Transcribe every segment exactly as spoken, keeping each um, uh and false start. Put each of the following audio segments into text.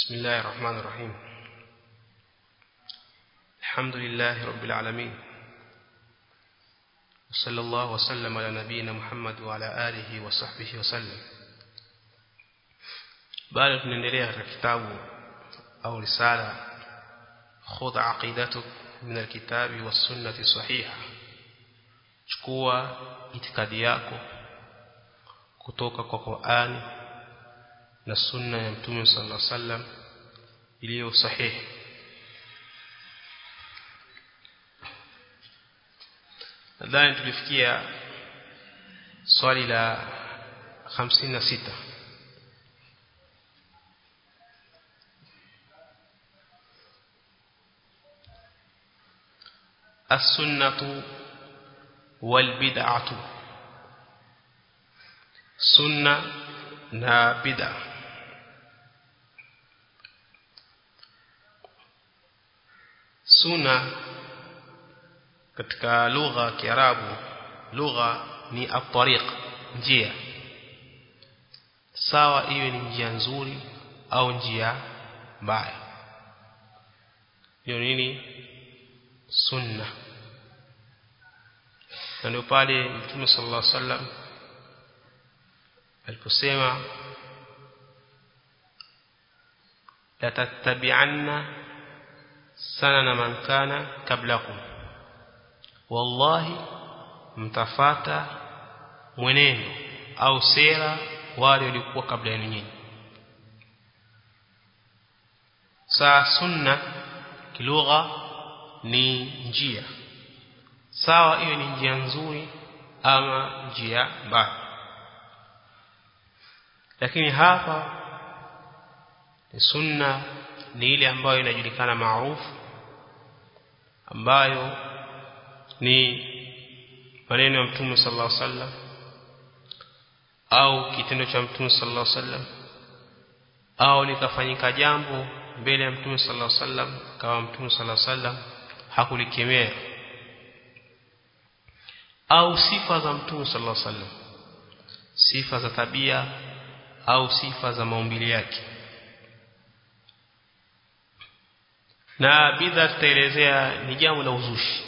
بسم الله الرحمن الرحيم. الحمد لله رب العالمين، وصلى الله وسلم على نبينا محمد وعلى آله وصحبه وسلم. بعد tunaendelea katika kitabu au risala khudh aqidatuk min alkitabi was sunnati sahiha. Chukua itikadi yako kutoka kwa Qur'ani na sunna ya Mtume sallallahu alaihi wasallam iliyo sahihi. Nadhani tulifikia swali la hamsini na sita. As-sunnatu wal bid'atu. Sunna na bid'a. Sunna katika lugha ya Kiarabu, lugha ni at-tariq, njia. Sawa iwe ni njia nzuri au njia mbaya. Hiyo nini? Sunna. Na ndio pale Mtume sallallahu alaihi wasallam aliposema la tattabi'anna sanana man kana kablakum, wallahi mtafata mwenendo au sera wale walikuwa kabla yenu nyinyi. Sa sunna kilugha ni njia, sawa hiyo ni njia nzuri ama njia mbaya. Lakini hapa sunna ni ile ambayo inajulikana maarufu, ambayo ni maneno ya Mtume sallallahu alaihi wasallam au kitendo cha Mtume sallallahu alaihi wasallam, au likafanyika jambo mbele ya Mtume sallallahu alaihi wasallam kama Mtume sallallahu alaihi wasallam hakulikemea, au sifa za Mtume sallallahu alaihi wasallam, sifa za tabia au sifa za maumbile yake. Na bid'a tutaelezea ni jambo la uzushi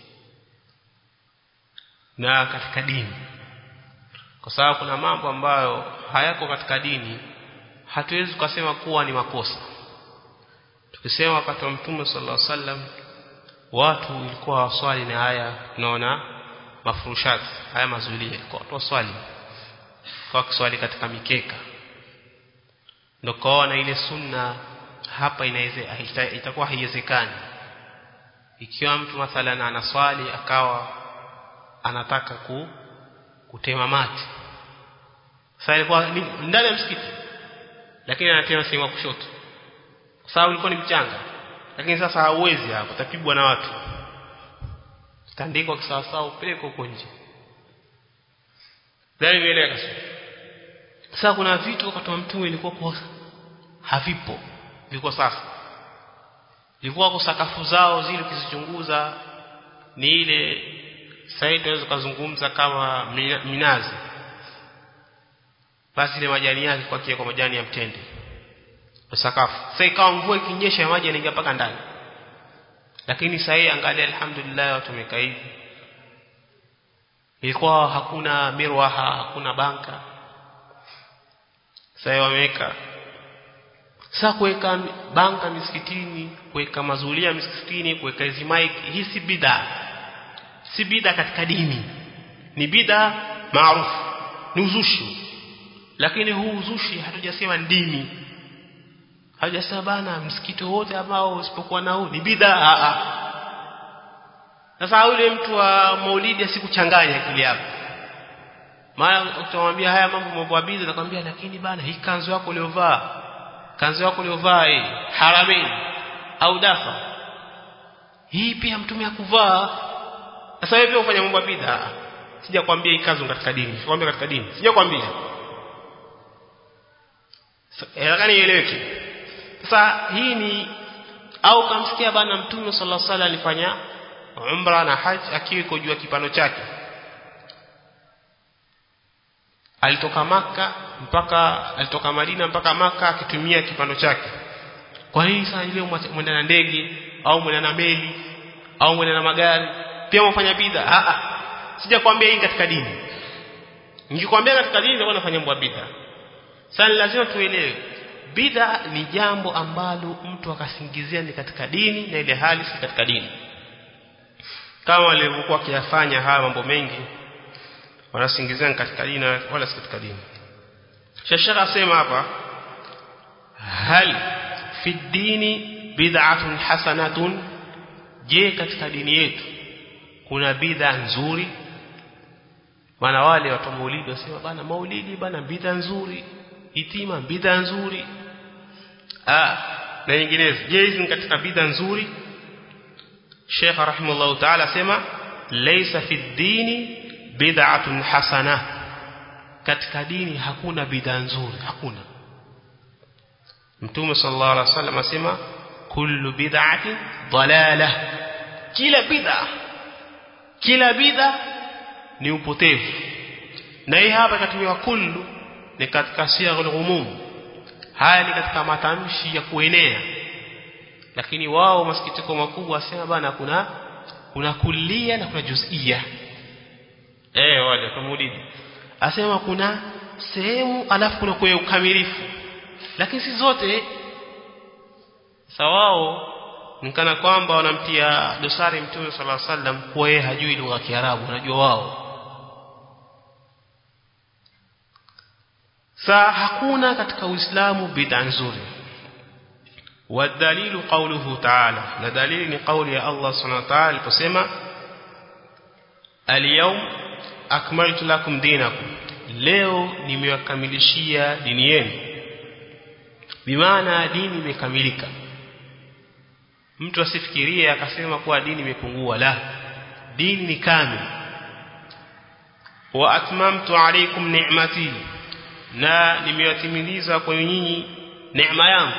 na katika dini, kwa sababu kuna mambo ambayo hayako katika dini hatuwezi kusema kuwa ni makosa. Tukisema wakati wa Mtume sallallahu alaihi wasallam watu ilikuwa waswali na haya, tunaona mafurushat haya mazulia kwa watu waswali kwa kuswali katika mikeka, ndio kaona ile sunna hapa inaweza itakuwa haiwezekani. Ikiwa mtu mathalan anaswali akawa anataka ku kutema mate, sasa ilikuwa ndani ya msikiti lakini anatema sehemu kushoto kwa sababu ilikuwa ni mchanga, lakini sasa hauwezi hapo, utapigwa na watu, tandikwa kisawa sawa upeleko huko nje. Ndio vile akasema. Sasa kuna vitu wakati wa Mtume ilikuwa kwa havipo, ilikuwa sasa ilikuwa kwa sakafu zao zile ukizichunguza ni ile sasa tunaweza kuzungumza kama minazi, basi ile majani yake kwa kia kwa majani ya mtende kwa sakafu. Sasa ikawa mvua ikinyesha maji yanaingia mpaka ndani, lakini sasa hii angalia alhamdulillah watu wamekaa hivi. Ilikuwa hakuna mirwaha, hakuna banka, sasa wameweka. Sasa kuweka banka misikitini, kuweka mazulia misikitini, kuweka hizi mic, hii si bid'a. Si bid'a katika dini, ni bid'a maarufu, ni uzushi. Lakini huu uzushi hatujasema dini, hatujasema bana msikiti wote ambao usipokuwa na huu ni bid'a. A a sasa yule mtu wa maulidi asikuchanganya akili yako, maana utamwambia haya mambo mambo ya bid'a, atakwambia lakini bana hii kanzu yako uliyovaa, kanzu yako uliyovaa hii haramini au dafa, hii pia Mtume akuvaa. Sasa wewe ufanya mambo ya bid'a. Sijakwambia hii kanzu katika dini, sikwambia katika dini, sijakwambia. Lakini ieleweke. Sasa hii ni au kamsikia bana Mtume sallallahu alaihi wasallam alifanya umra na haji akiwa kujua kipano chake, alitoka maka mpaka alitoka Madina mpaka maka akitumia kipando chake, Kwa nini sasa leo mwenda na ndege au mwenda na meli au mwenda na magari pia mfanya bid'a? Ah ah, sijakwambia hii katika dini. Ningekwambia katika dini ndio unafanya mambo ya bid'a. Sasa lazima tuelewe bid'a ni jambo ambalo mtu akasingizia ni katika dini na ile hali si katika dini, kama walivyokuwa kiyafanya haya mambo mengi wanasingizia katika dini wala si katika dini. Shashara asema hapa, hal fi dini bid'atun hasanatun, je katika dini yetu kuna bid'a nzuri? Maana wale watu wa maulidi wasema bana maulidi bana bid'a nzuri, itima bid'a nzuri, ah na nyinginezo. Je, hizi katika bid'a nzuri? Sheikh rahimahullah ta'ala sema laysa fi dini bid'atun hasana, katika dini hakuna bid'a nzuri, hakuna. Mtume sallallahu alaihi wasallam asema kullu bid'atin dalalah, kila bid'a kila bid'a ni upotevu. Na hii hapa katumiwa kullu ni katika siyaghul umum, haya ni katika matamshi ya kuenea, lakini wao masikitiko makubwa asema bana kuna kuna kulia na kuna juz'ia. Eh wale tumulidi asema kuna sehemu alafu kuna kwa ukamilifu, lakini si zote sawao. Nikana kwamba wanamtia dosari Mtume sallallahu alaihi wasallam kwa yeye hajui lugha ya Kiarabu, unajua wao. Sa hakuna katika Uislamu bid'a nzuri. Wadalilu qawluhu ta'ala, na dalili ni kauli ya Allah subhanahu wa ta'ala aliposema al-yawm akmaltu lakum dinakum, leo nimewakamilishia dini yenu. Bimaana dini imekamilika. Mtu asifikirie akasema kuwa dini imepungua, la, dini ni kamili. Wa atmamtu alaykum ni'mati, na nimewatimiliza kwa nyinyi neema yangu.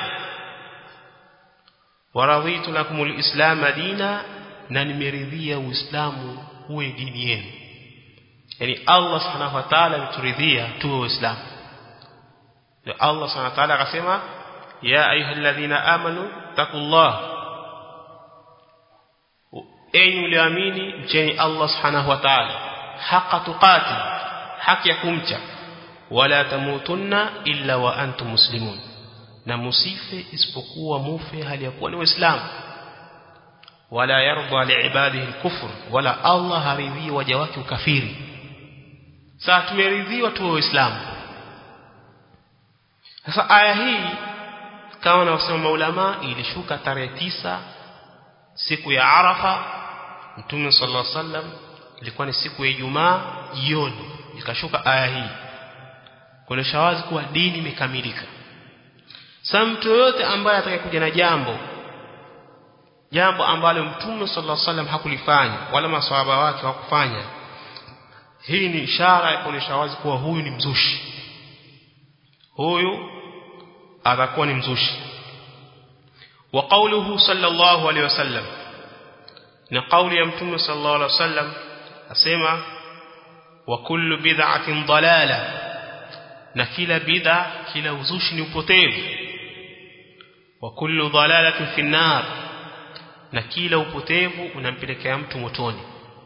Wa raditu lakumul islam dina, na nimeridhia Uislamu uwe dini yenu. Yani Allah subhanahu wa ta'ala ameturidhia tuwe Uislamu. Na Allah subhanahu wa ta'ala akasema ya ayyuhalladhina amanu taqullah, enyi mlioamini mcheni Allah subhanahu wa ta'ala haqqa tuqati, haki ya kumcha. Wala tamutunna illa wa antum muslimun, na musife isipokuwa mufe hali ya kuwa ni Waislamu. Wala yarda liibadihi al-kufr, wala Allah haridhi waja wake ukafiri. Sasa tumeridhiwa tuwe Waislamu. Sasa aya hii kama wanaosema maulama ilishuka tarehe tisa siku ya Arafa. Mtume sallallahu alaihi wasallam ilikuwa ni siku ya Ijumaa jioni ikashuka aya hii kuonesha wazi kuwa dini imekamilika. Sasa mtu yote ambaye atakayekuja na jambo jambo ambalo Mtume sallallahu alaihi wasallam hakulifanya wala maswahaba wake hawakufanya, hii ni ishara ya kuonesha wazi kuwa huyu ni mzushi, huyu atakuwa ni mzushi. Wa qawluhu sallallahu alaihi wasallam, na kauli ya Mtume sallallahu alaihi wasallam asema wa kullu bid'atin dalala, na kila bid'a kila uzushi ni upotevu. Wa kullu dalalatin fi an-nar, na kila upotevu unampelekea mtu motoni.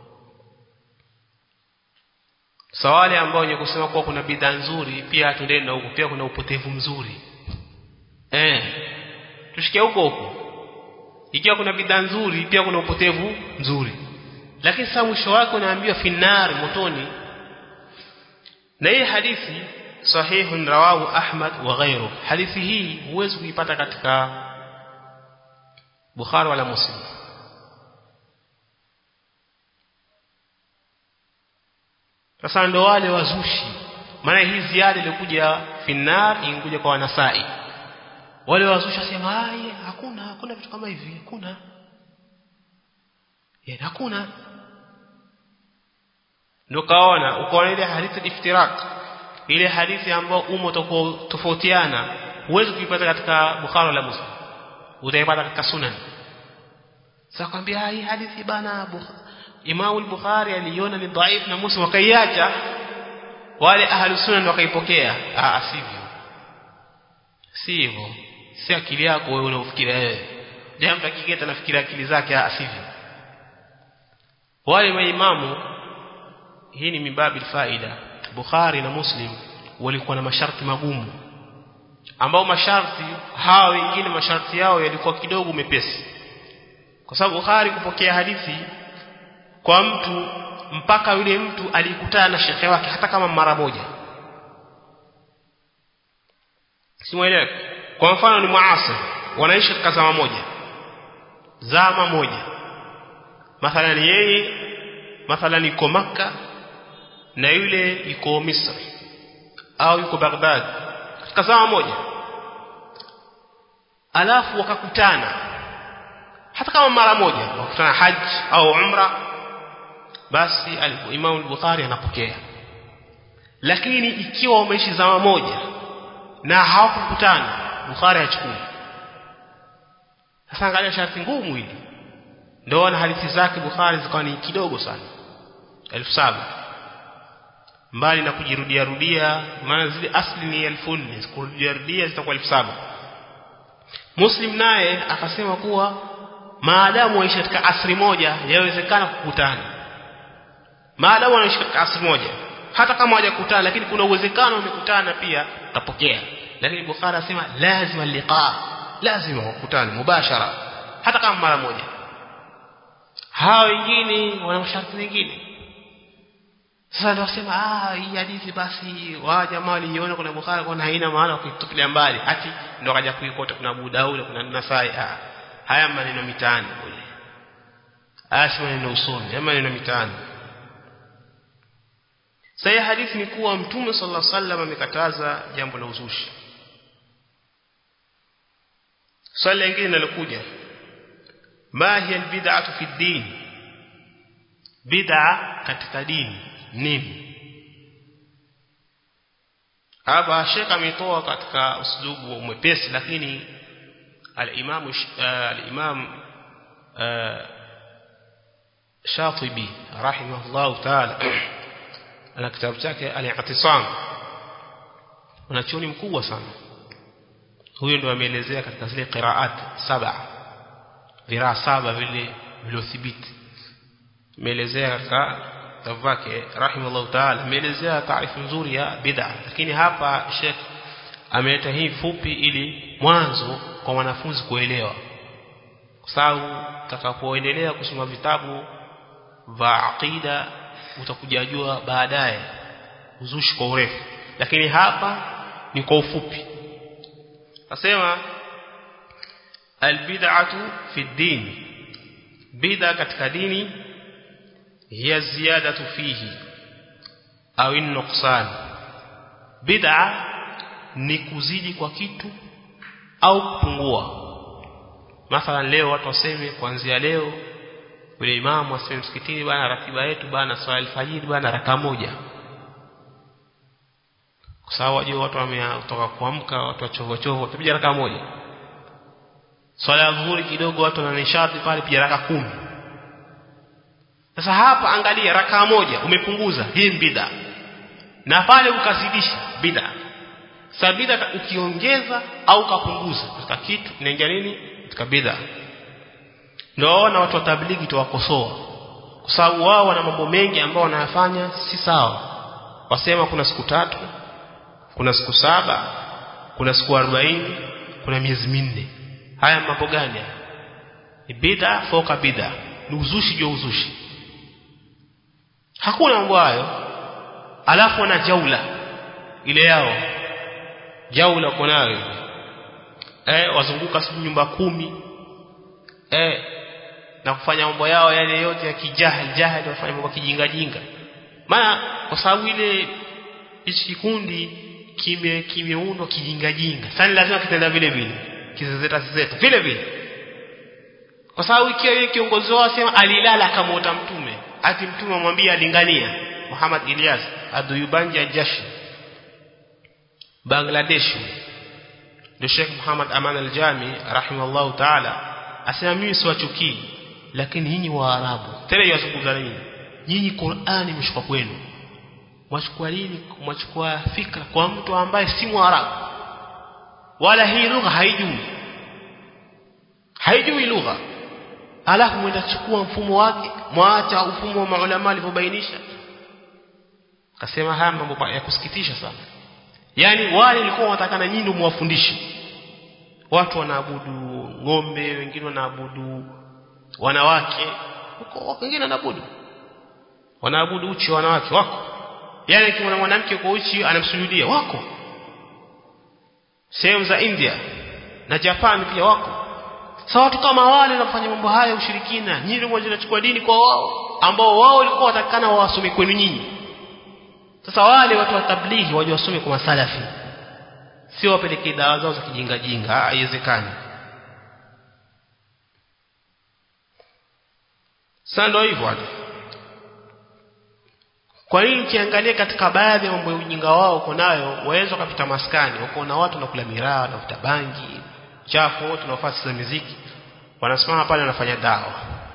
Sawali ambao wenye kusema kuwa kuna bid'a nzuri pia tuendeni na huko, pia kuna upotevu mzuri. Eh, tushike huko huko. Ikiwa kuna bid'a nzuri pia kuna upotevu mzuri, lakini sasa mwisho wake unaambiwa finnar, motoni. Na hii hadithi sahihun rawahu Ahmad wa ghayruhu. Hadithi hii huwezi kuipata katika Bukhari wala Muslim. Sasa ndo wale wazushi, maana hii ziada ilikuja finnar ingekuja kwa Nasai. Wale wazushi wasema hai hakuna hakuna vitu kama hivi, hakuna. Yeye hakuna. Ndio kaona ukaona ile hadithi iftirak, ile hadithi ambayo umo tofautiana, huwezi kuipata katika Bukhari wala Muslim, utaipata katika Sunan. Sasa kwambia hii hadithi bana Imam al-Bukhari aliona ni dhaifu na Muslim wakaiacha, wale ahli Sunan wakaipokea. Ah, sivyo. Sivyo. si akili yako wewe unaofikiria wewe. Ndio mtu akiketa nafikiria akili zake asivyo. Wale maimamu, hii ni mibabil faida, Bukhari na Muslim walikuwa na masharti magumu, ambao masharti hao wengine masharti yao yalikuwa kidogo mepesi. Kwa sababu Bukhari kupokea hadithi kwa mtu mpaka yule mtu alikutana na shekhe wake hata kama mara moja. Simuelewa. Kwa mfano ni muasir, wanaishi katika zama moja. Zama moja. Mathalan yeye mathalan yuko Makka na yule yuko Misri au yuko Baghdad katika zama moja. Alafu wakakutana hata kama mara moja, wakutana haji au umra, basi Imam al-Bukhari anapokea. Lakini ikiwa wameishi zama moja na hawakukutana, Bukhari hachukui. Sasa angalia sharti ngumu hili. Ndio na hadithi zake Bukhari zikawa ni kidogo sana, elfu saba, mbali na kujirudia rudia, maana zile asli ni elfu nne, kurudia rudia zitakuwa elfu saba. Muslim naye akasema kuwa maadamu waishi katika asri moja yawezekana kukutana. Maadamu wanaishi katika asri moja, hata kama hawajakutana lakini kuna uwezekano wamekutana pia, utapokea. Lakini Bukhari anasema lazima liqa, lazima wakutane mubashara hata kama mara moja. Hao wengine wana masharti mengine. Sasa ndio wasema ah hii hadithi basi wa jamaa waliona kuna Bukhari kwa haina maana kuitupilia mbali, ati ndio kaja kuikota kuna Abu Daud kuna Nasai. Ah, haya maneno mitaani kule, asi maneno usoni, haya maneno mitaani. Sasa hadithi ni kuwa Mtume sallallahu alaihi wasallam amekataza jambo la uzushi. Swali lingine linalokuja, ma hiya albid'atu fi ad-din? Bid'a katika dini nini? Hapa Sheikh ametoa katika uslubu mwepesi, lakini al-Imam al-Imam Shatibi rahimahullah ta'ala ana kitabu chake al-I'tisam, unachoni mkubwa sana. Huyo ndio ameelezea katika zile qiraat saba, viraa saba vile viliothibiti, ameelezea katika kitabu chake rahimahullah ta'ala, ameelezea taarifu nzuri ya bid'a. Lakini hapa Sheikh ameleta hii fupi ili mwanzo kwa wanafunzi kuelewa, kwa sababu utakapoendelea kusoma vitabu vya aqida utakujajua baadaye uzushi kwa urefu, lakini hapa ni kwa ufupi. Nasema albid'atu fi ad-din, bid'a katika dini hiya ziyadatu fihi au an-nuqsan. Bid'a ni kuzidi kwa kitu au kupungua. Mathalan leo watu waseme kuanzia leo yule imamu aseme msikitini bana, ratiba yetu bana swala alfajiri bana raka moja. Kwa sababu wajua watu wametoka kuamka, watu wachovo chovo, tupiga raka moja. Swala ya dhuhuri kidogo watu wana nishati pale, piga raka kumi. Sasa hapa angalia, raka moja umepunguza, hii bid'a. Na pale ukazidisha bid'a. Sasa bid'a ukiongeza au ukapunguza katika kitu inaingia nini? Katika bid'a. Ndio na watu wa tablighi tuwakosoa, kwa sababu wao wana mambo mengi ambao wanayafanya si sawa. Wasema kuna siku tatu, kuna siku saba, kuna siku arobaini, kuna miezi minne. Haya mambo gani? Ni bid'a foka bid'a, ni uzushi juu uzushi. Hakuna mambo hayo. Alafu wana jaula ile yao, jaula kwa nayo eh, wazunguka siku nyumba kumi eh, na kufanya mambo yao yale yote ya kijahil jahil, wafanya mambo kijinga jinga. Maana kwa sababu ile hichi kikundi kime kimeundwa kijinga jinga, sasa lazima kitenda vile vile, kizezeta zezeta vile vile. Kwa sababu ikiwa yeye kiongozi wao asema alilala kama uta mtume, ati mtume amwambia alingania Muhammad Ilyas Aduyubanja Jashi Bangladesh, ndio Sheikh Muhammad Aman al-Jami rahimahullah ta'ala asema mimi siwachukii, lakini nyinyi Waarabu tena yazungumza nini? Nyinyi Qur'ani imeshuka kwenu, mwachukua nini? Mwachukua fikra kwa mtu ambaye si Mwarabu. wala hii lugha haijui haijui lugha, alafu mwenda chukua mfumo wake, mwaacha mfumo wa maulama alivyobainisha. Akasema haya mambo ya kusikitisha sana. Yani wale walikuwa watakana nyinyi muwafundishe. Watu wanaabudu ng'ombe, wengine wanaabudu wanawake, huko wengine wanaabudu wanaabudu uchi wanawake wako. Yani kama mwanamke kwa uchi anamsujudia wako. Sehemu za India na Japan pia wako. Sasa watu kama wale wanafanya mambo haya ushirikina, nyinyi mmoja anachukua dini kwa wao ambao wao walikuwa watakana wawasome kwenu nyinyi. Sasa wale watu wa tablighi waje wasome kwa masalafi, sio wapeleke dawa zao za kijinga jinga, haiwezekani. Sasa ndio hivyo watu. Kwa nini ukiangalia katika baadhi ya mambo ya ujinga wao uko nayo, waweza kupita maskani, uko na watu nakula miraa, nafuta bangi, chafu, watu nafasi za muziki, wanasimama pale wanafanya dawa.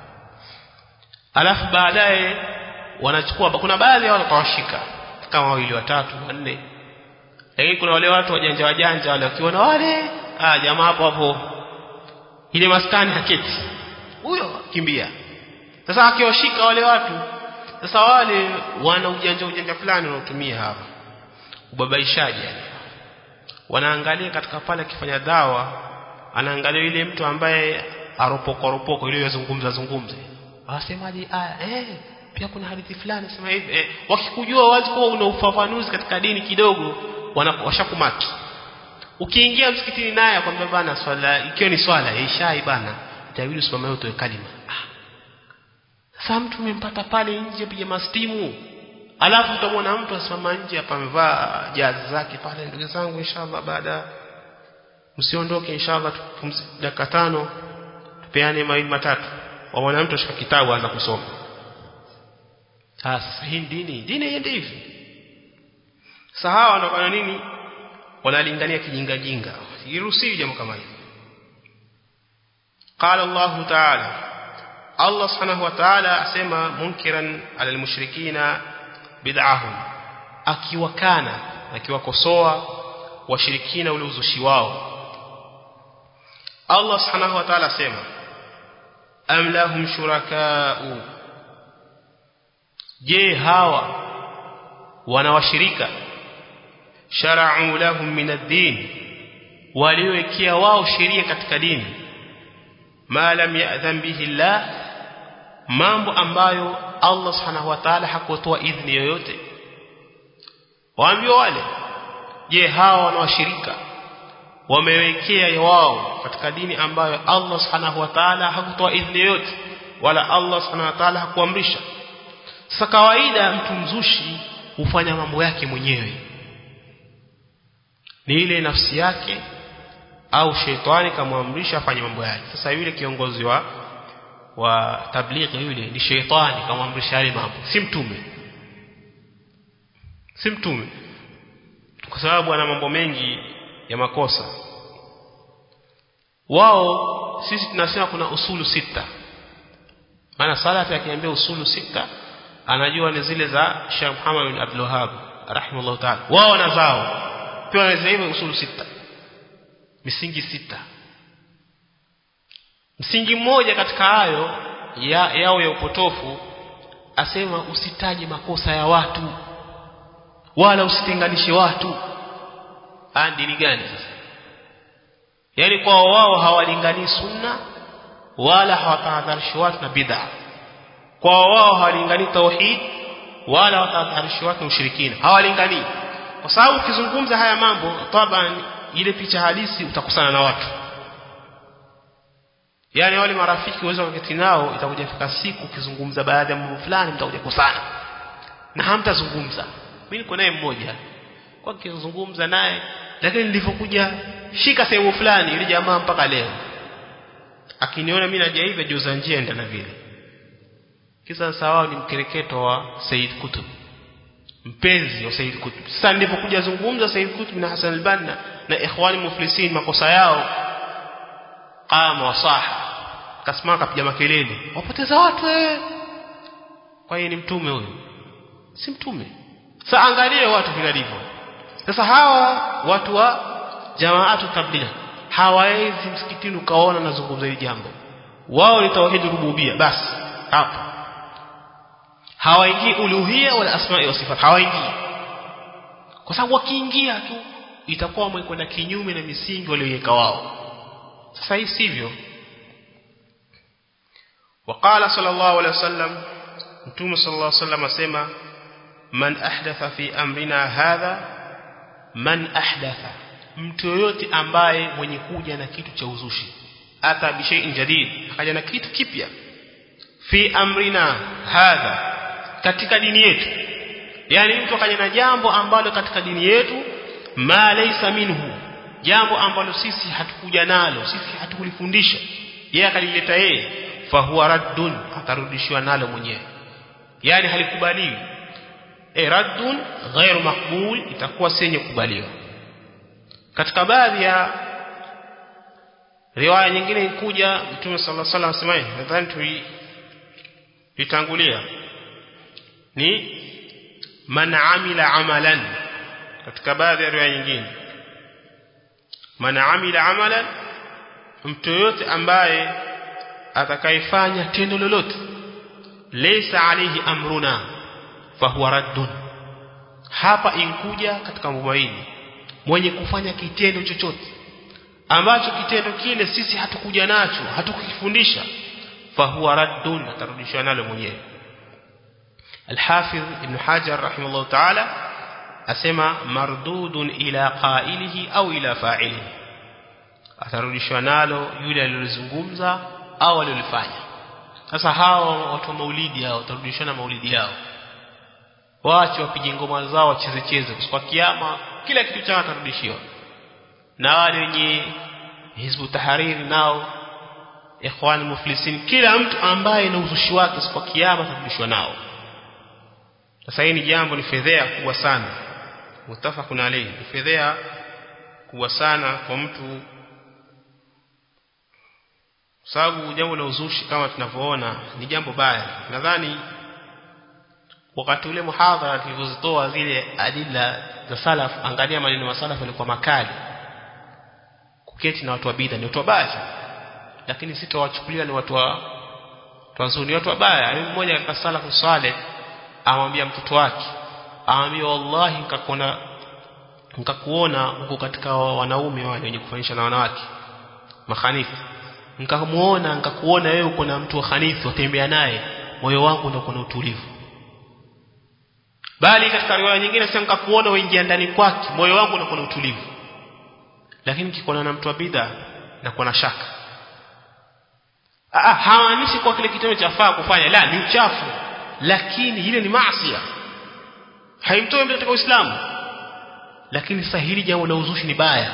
Alafu baadaye wanachukua, kuna baadhi ya watu watawashika kama wawili watatu wanne. Lakini kuna wale watu wajanja wajanja wale wakiona wale, ah jamaa hapo hapo ile maskani haketi, huyo kimbia. Sasa akiwashika wale watu, sasa wale wana ujanja ujanja fulani wanaotumia hapa ubabaishaji. Yani wanaangalia katika pale akifanya dawa, anaangalia yule mtu ambaye aropoko ropoko ile yazungumza zungumze, wasemaje aya eh pia kuna hadithi fulani sema hivi eh, wakikujua wazi kwa una ufafanuzi katika dini kidogo wanawashakumaki. Ukiingia msikitini naye akwambia bana swala ikiwa ni swala ishai bana itabidi usimame utoe kalima. Ah, sasa mtu umempata pale nje pia mastimu, alafu utamwona mtu asimama nje hapa amevaa jazi zake pale. Ndugu zangu, inshallah baada msiondoke, inshallah tupumzike dakika tano tupeane mawili matatu, waona mtu ashika kitabu aanza kusoma. Sasa hii dini dini iende hivi. Sahawa wanafanya nini? Wanalingania kijinga jinga. Iruhusiwi jambo kama hili. Qala Allah Ta'ala, Allah Subhanahu wa Ta'ala asema munkiran ala almushrikina bid'ahum, akiwakana akiwakosoa washirikina ule uzushi wao. Allah Subhanahu wa Ta'ala asema am lahum shuraka'u, je hawa wana washirika, shara'u lahum min ad-din, waliowekea wao sheria katika dini, ma lam ya'dhan bihi Allah, mambo ambayo Allah Subhanahu wa Ta'ala hakutoa idhini yoyote. Waambie wale, je hawa wana washirika wamewekea wao katika dini ambayo Allah Subhanahu wa Ta'ala hakutoa idhini yoyote, wala Allah Subhanahu wa Ta'ala hakuamrisha. Sasa kawaida mtu mzushi hufanya mambo yake mwenyewe, ni ile nafsi yake au shetani kamwamrisha afanye mambo yake. Sasa yule kiongozi wa wa tablighi yule ni shetani kamwamrisha yale mambo, si mtume, si mtume, kwa sababu ana mambo mengi ya makosa. Wao sisi tunasema kuna usulu sita, maana salafi akiambia usulu sita anajua ni zile za Sheikh Muhammad bin Abdul Wahhab rahimahullah ta'ala. Wao wanazao pia wanasema usulu sita, misingi sita. Msingi mmoja katika hayo ya yao ya upotofu asema usitaje makosa ya watu wala usitenganishe watu. Dini gani sasa? Yaani kwa wao hawalingani sunna wala hawatahadharishi watu na bid'a. Kwa wao hawalingani tauhid wala hawatahadharishi watu na ushirikina, hawalingani. Kwa sababu ukizungumza haya mambo taban ile picha halisi utakusana na watu. Yaani wale marafiki waweza kuketi nao, itakuja fika siku ukizungumza baadhi ya mambo fulani mtakuja kusana na hamtazungumza. Mimi niko naye mmoja kwa kizungumza naye, lakini nilipokuja shika sehemu fulani ile jamaa mpaka leo akiniona mimi naja hivi joza njia enda na vile. Kisa sawa ni mkereketo wa Said Kutub, mpenzi wa Said Kutub. Sasa nilipokuja zungumza Said Kutub na Hassan al-Banna na ikhwani muflisin makosa yao, qama wasaha kasema kapiga makelele, wapoteza watu eh. Kwa hiyo ni mtume huyo? Si mtume. Sasa angalie watu vilivyo. Sasa hawa watu wa jamaatu tabligh hawawezi msikitini ukaona nazungumza hili jambo, wao ni tauhid rububia basi. Hapo hawaingii uluhia wala asma'i wa sifat, hawaingii, kwa sababu wakiingia tu itakuwa wamekwenda kinyume na misingi waliyoweka wao. Sasa hii sivyo. وقال صلى الله عليه وسلم متوم صلى الله عليه وسلم asema man ahdatha fi amrina hadha, man ahdatha, mtu yote ambaye mwenye kuja na kitu cha uzushi, ata bi shay'in jadid, akaja na kitu kipya, fi amrina hadha, katika dini yetu, yani mtu akaja na jambo ambalo katika dini yetu, ma laysa minhu, jambo ambalo sisi hatukuja nalo, sisi hatukulifundisha, yeye akalileta yeye, fa huwa raddun, atarudishwa nalo mwenyewe, yani halikubaliwi. E raddun ghairu maqbul, itakuwa senye kubaliwa. Katika baadhi ya riwaya nyingine ikuja Mtume sallallahu alaihi wasallam asema, nadhani tuitangulia, ni man amila amalan. Katika baadhi ya riwaya nyingine, man amila amalan, mtu yote ambaye atakayefanya tendo lolote, laysa alayhi amruna fahuwa raddun. Hapa inkuja katika mwaini mwenye kufanya kitendo chochote ambacho kitendo kile sisi hatukuja nacho, hatukufundisha, fahuwa raddun, atarudishwa nalo mwenyewe. Al-Hafidh Ibn Hajar rahimahullah ta'ala asema mardudun ila qailihi au ila fa'ilihi, atarudishwa nalo yule aliyozungumza au aliyofanya. Sasa hao watu wa maulidi hao watarudishana maulidi yao, waache wapige ngoma zao wacheze cheze, kwa kiyama kila kitu chao atarudishiwa. Na wale wenye Hizbu Tahrir nao, Ikhwan Muflisin, kila mtu ambaye na uzushi wake kwa kiyama atarudishwa nao. Sasa hii ni jambo, ni fedhea kubwa sana, mutafaqun alayhi, ni fedhea kubwa sana kwa mtu, sababu jambo la uzushi kama tunavyoona ni jambo baya. Nadhani wakati ule muhadhara tulizozitoa zile adila za salaf, angalia maneno ya salaf yalikuwa makali, kuketi na watu wa bid'a ni watu wabaya, lakini sisi tuwachukulia ni watu wa wazuri, watu wabaya. Mmoja katika salafu saleh amwambia mtoto wake, amwambia wallahi nikakuona nikakuona huko katika wanaume wale wenye kufanyisha na wanawake makhanifu, nikamuona nikakuona wewe uko na mtu wa khanifu utembea naye, moyo wangu ndio kuna utulivu. Bali katika riwaya nyingine sema nikakuona uingia ndani kwake, moyo wangu ndio kuna utulivu. Lakini kikona na mtu wa bid'a na kuna shaka. Ah, hawaanishi kwa kile kitendo cha faa kufanya, la, ni uchafu, lakini ile ni maasi, haimtoi mtu katika Uislamu. Lakini sahili jambo la uzushi ni baya,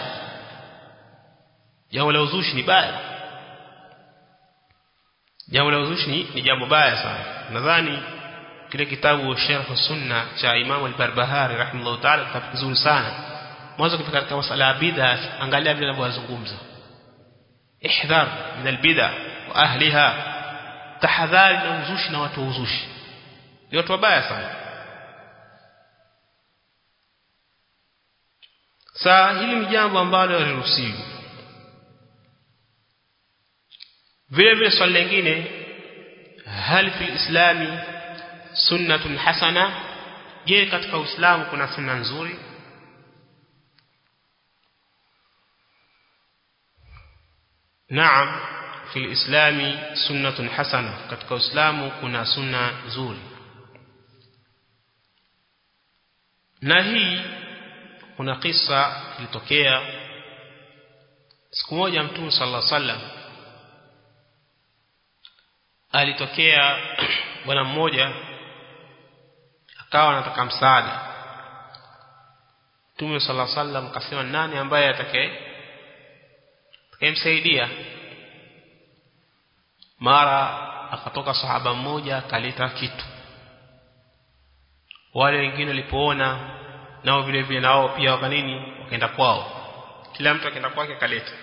jambo la uzushi ni baya, jambo la uzushi ni, ni jambo baya sana. Nadhani kile kitabu Sharh Sunna cha Imam al-Barbahari rahimahullah ta'ala kitabu kizuri sana. Mwanzo kifika katika masala ya bid'a, angalia vile anavyozungumza, ihdhar min al-bid'a wa ahliha, tahadhari na uzushi na watu wa uzushi, ni watu wabaya sana. Sasa hili ni jambo ambalo haliruhusiwi. Vile vile swali lingine, hal fil islami sunnatun hasana, je, katika Uislamu kuna sunna nzuri? Naam, fil islami sunnatun hasana, katika Uislamu kuna sunna nzuri. Na hii kuna kisa ilitokea siku moja, Mtume sallallahu alaihi wasallam alitokea bwana mmoja akawa anataka msaada. Mtume sallallahu alaihi wasallam akasema, nani ambaye atakaye atakayemsaidia? Mara akatoka sahaba mmoja akaleta kitu. Wale wengine walipoona nao vile vile nao pia wakanini, wakaenda kwao, kila mtu akaenda kwake akaleta.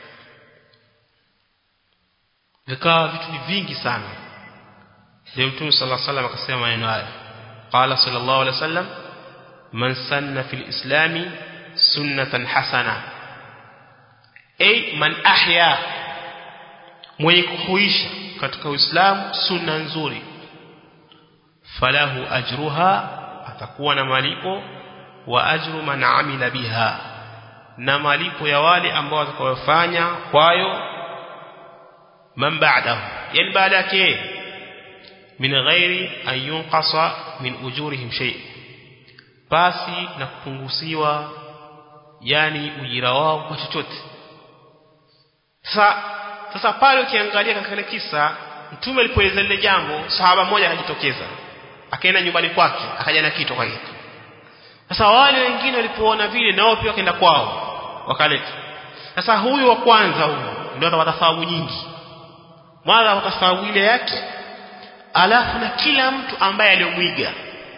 Vikawa vitu ni vingi sana. Ndio Mtume sallallahu alaihi wasallam akasema maneno haya, qala sallallahu alaihi wasallam, man sanna fil islami sunnatan hasana, ay man ahya, mwenye kuhuisha katika Uislamu sunna nzuri, falahu ajruha, atakuwa na malipo, wa ajru man amila biha, na malipo ya wale ambao watakayofanya kwayo, man ba'dahu, yani baada yake, min ghairi an yunqasa min ujurihim shay, basi na kupunguziwa yani ujira wao kwa chochote. Sasa sasa pale ukiangalia katika kisa, mtume alipoeleza lile jambo, sahaba mmoja akajitokeza, akaenda nyumbani kwake, akaja na kitu kwa hiyo. Sasa wale wengine walipoona vile, nao pia wakaenda kwao wakaleta. Sasa huyu wa kwanza huyu ndio atapata thawabu nyingi, mara wakathawabu ile yake, alafu na kila mtu ambaye aliyomwiga.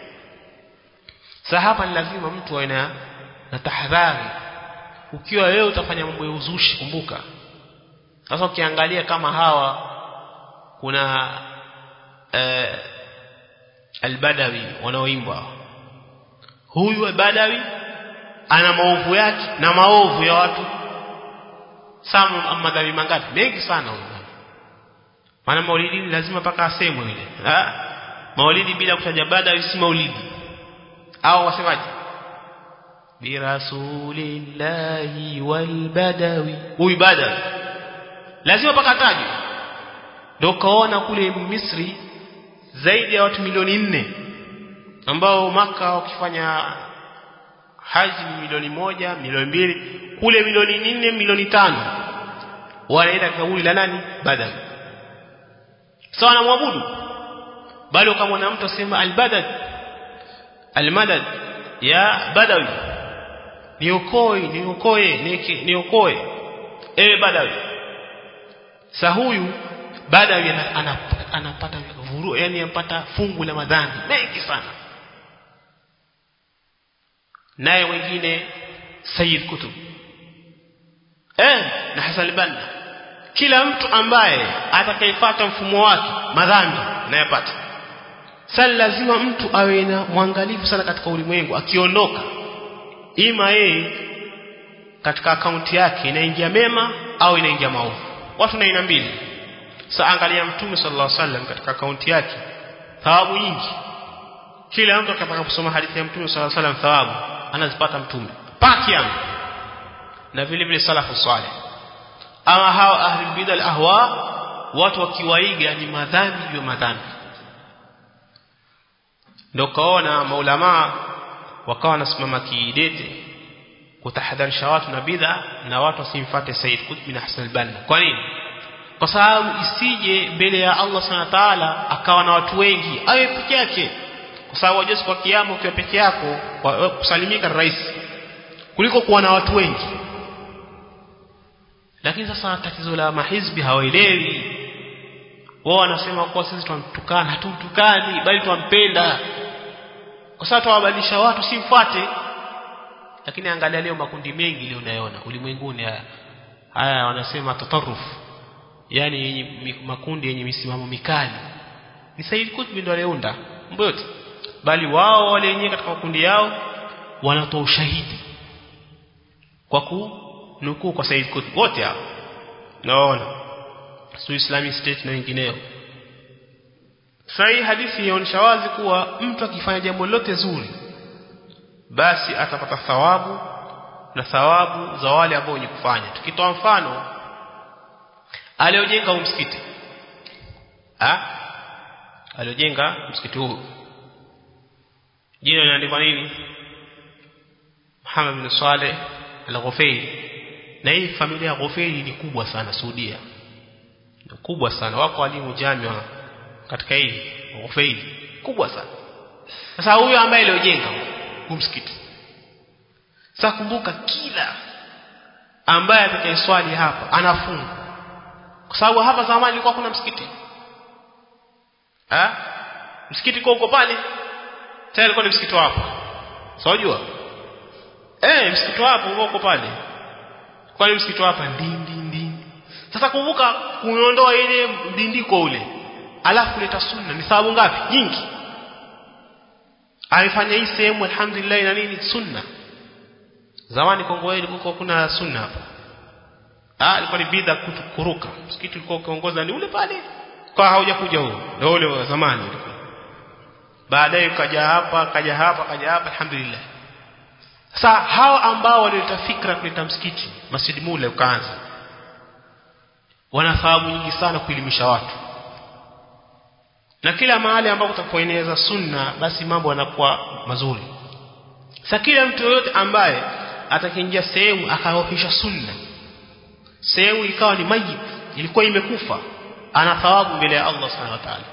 Sasa hapa ni lazima mtu awe na na tahadhari. Ukiwa wewe utafanya mambo ya uzushi, kumbuka. Sasa ukiangalia kama hawa, kuna eh, al-Badawi wanaoimba, huyu al-Badawi ana maovu yake na maovu ya watu samu, madhambi mangapi mengi sana huyo. Maana maulidi lazima paka asemwe ile, ah maulidi bila kutaja Badawi si maulidi. Au wasemaje, bi rasulillahi wal badawi, huyu Badawi lazima paka taje. Ndio kaona kule Misri zaidi ya watu milioni nne ambao Maka wakifanya haji ni milioni moja, milioni mbili, kule milioni nne, milioni tano wanaenda kauli la nani? Badawi. Sawa na muabudu. Bali ukamwona mtu asema al-Badad, al-Madad ya Badawi, niokoe niokoe niokoe ewe Badawi. Sasa huyu Badawi anapata vuru, yani anapata fungu la madhambi mengi sana. Naye wengine Sayyid Kutub eh na Hassan al-Banna, kila mtu ambaye atakayefuata mfumo wake madhambi anayapata. Sasa lazima mtu awe na mwangalifu sana katika ulimwengu. Akiondoka, ima yeye katika akaunti yake inaingia mema au inaingia maovu. Watu na aina mbili. Sasa angalia Mtume sallallahu alaihi wasallam katika akaunti yake thawabu nyingi. Kila mtu akitaka kusoma hadithi ya Mtume sallallahu alaihi wasallam thawabu anazipata Mtume paki yangu, na vile vile salafu salih. Ama hao ahli bid'ah al-ahwa, watu wakiwaiga ni madhambi juu ya madhambi. Ndio kaona maulama wakawa nasimama kidete kutahadharisha watu na bid'a, na watu wasimfuate Sayyid Qutb bin Hassan al-Banna. Kwa nini? Kwa sababu isije mbele ya Allah Subhanahu wa ta'ala akawa na watu wengi, awe peke yake. Kwa sababu wajua kwa kiyama ukiwa peke yako kusalimika rahisi kuliko kuwa na watu wengi. Lakini sasa tatizo la mahizbi hawaelewi. Wao wanasema kwa sisi tunamtukana, hatumtukani bali tunampenda. Kwa sababu tuwabadilisha watu simfuate. Lakini angalia leo makundi mengi leo unayoona ulimwenguni haya. Haya wanasema tatarruf. Yaani makundi yenye misimamo mikali. Ni Sayyid Qutb ndio aliyeunda mambo yote. Bali wao wale wenyewe katika makundi yao wanatoa ushahidi kwa kunukuu kwa Sayyid Qutb wote hao. Naona Su Islamic State na wengineo. Sahihi hadithi inaonyesha wazi kuwa mtu akifanya jambo lolote zuri basi atapata thawabu na thawabu za wale ambao wenye kufanya. Tukitoa mfano, aliojenga msikiti. Ah? Aliojenga msikiti huu. Jina linaandikwa nini? Muhammad bin Saleh al-Ghufaili. Na hii familia ya Ghufaili ni kubwa sana Saudia. Ni kubwa sana. Wako walimu jamia katika hii Ghufaili. Kubwa sana. Sasa huyu ambaye aliojenga huu msikiti, sasa kumbuka kila ambaye atakayeswali hapa anafunga. Kwa sababu hapa zamani ilikuwa kuna msikiti. Ah? Msikiti kwa uko pale. Tayari ilikuwa ni msikiti hapa. Sawa jua? Eh, msikiti hapo uko pale. Kwa nini msikiti hapa ndindi ndindi? Sasa kumbuka kuondoa ile mdindiko ule, alafu kuleta sunna ni sababu ngapi? Nyingi. Alifanya hii sehemu alhamdulillah na nini sunna. Zamani Kongo ilikuwa kuna sunna hapa. ah ilikuwa ni bid'a kuruka. Msikiti ulikuwa ukiongoza ni ule pale kwa haujakuja huo ndio ule wa zamani. Baadaye kaja hapa kaja hapa kaja hapa alhamdulillah. Sasa hao ambao walileta fikra kuleta msikiti Masjid Mule ukaanza wanafahamu nyingi sana kuelimisha watu, na kila mahali ambapo utapoeneza sunna basi mambo yanakuwa mazuri. Sasa kila mtu yote ambaye atakiingia sehemu akaofisha sunna, sehemu ikawa ni maji ilikuwa imekufa, ana thawabu mbele ya Allah Subhanahu wa ta'ala.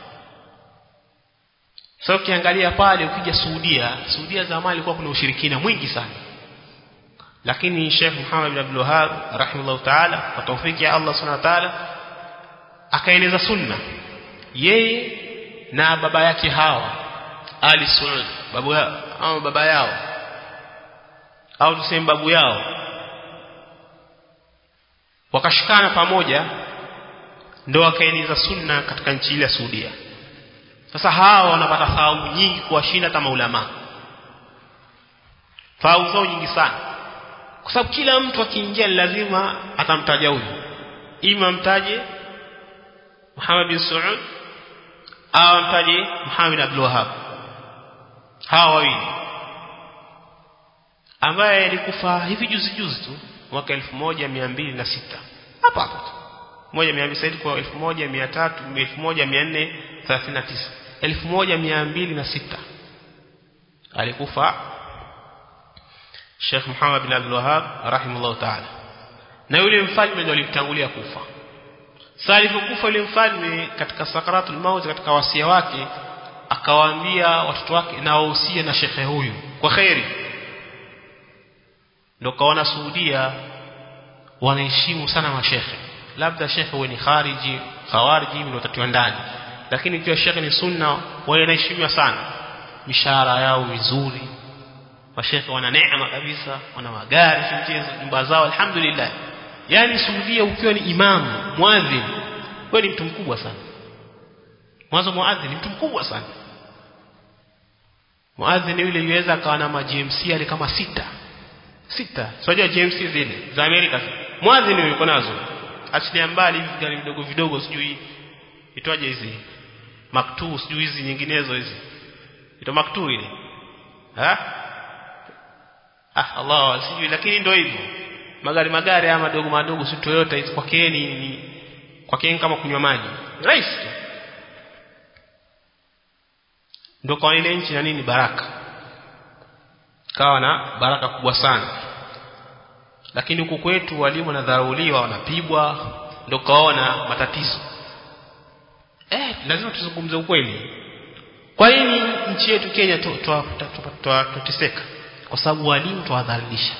Sasa so, ukiangalia pale ukija Saudia, Saudia zamani ilikuwa kuna ushirikina mwingi sana. Lakini Sheikh Muhammad bin Abdul Wahhab rahimahullah ta'ala kwa tawfiki ya Allah Subhanahu wa ta'ala akaeneza sunna. Yeye na baba yake hawa Ali Saud, babu yao au baba yao au tuseme babu yao, wakashikana pamoja ndio wakaeneza sunna katika nchi ile ya Saudia. Sasa hao wanapata thawabu nyingi kuwashinda kama ulama. Thawabu zao nyingi sana. Kwa sababu kila mtu akiingia lazima atamtaja huyu. Ima mtaje Muhammad bin Saud au mtaje Muhammad bin Abdul Wahhab. Hao wawili. Ambaye alikufa hivi juzi juzi tu mwaka elfu moja mia mbili na sita. Hapa hapa. moja mia mbili kwa elfu moja mia tatu elfu moja mia nne thelathini na tisa elfu moja mia mbili na sita alikufa Sheikh Muhammad bin Abdul Wahhab rahimahullah ta'ala, na yule mfalme ndio alimtangulia kufa. Sasa alipokufa yule mfalme katika sakaratul maut, katika wasia wake akawaambia watoto wake na wahusie na shekhe huyu kwa khairi. Ndio kaona Saudia wanaheshimu sana mashekhe. Labda shekhe wewe ni khariji khawariji ndio utatiwa ndani, lakini ikiwa shekhe ni sunna wanaheshimiwa sana, mishahara yao mizuri, mashekhe wana neema kabisa, wana magari mchezo, nyumba zao alhamdulillah. Yani Saudia ukiwa ni imamu muadhin wewe ni mtu mkubwa sana. Mwanzo muadhin ni mtu mkubwa sana. Muadhin yule yuweza akawa na ma G M C ali kama sita sita sio G M C zile za Amerika. Muadhin yuko nazo achilia mbali hivi gari vidogo vidogo, sijui itwaje hizi maktu, sijui hizi nyinginezo hizi ito maktu ile ha ah Allah sijui, lakini ndio hivyo magari magari ama madogo madogo, si Toyota hizi kwa keni ni kwa keni kama kunywa maji rahisi. Ndio kwa ile nchi na nini baraka, kawa na baraka kubwa sana. Lakini huku kwetu walimu wanadharauliwa, wanapigwa, ndio kaona matatizo. Eh, lazima tuzungumze ukweli. Kwa nini nchi yetu Kenya tuteseka? Kwa sababu walimu tuwadhalilisha.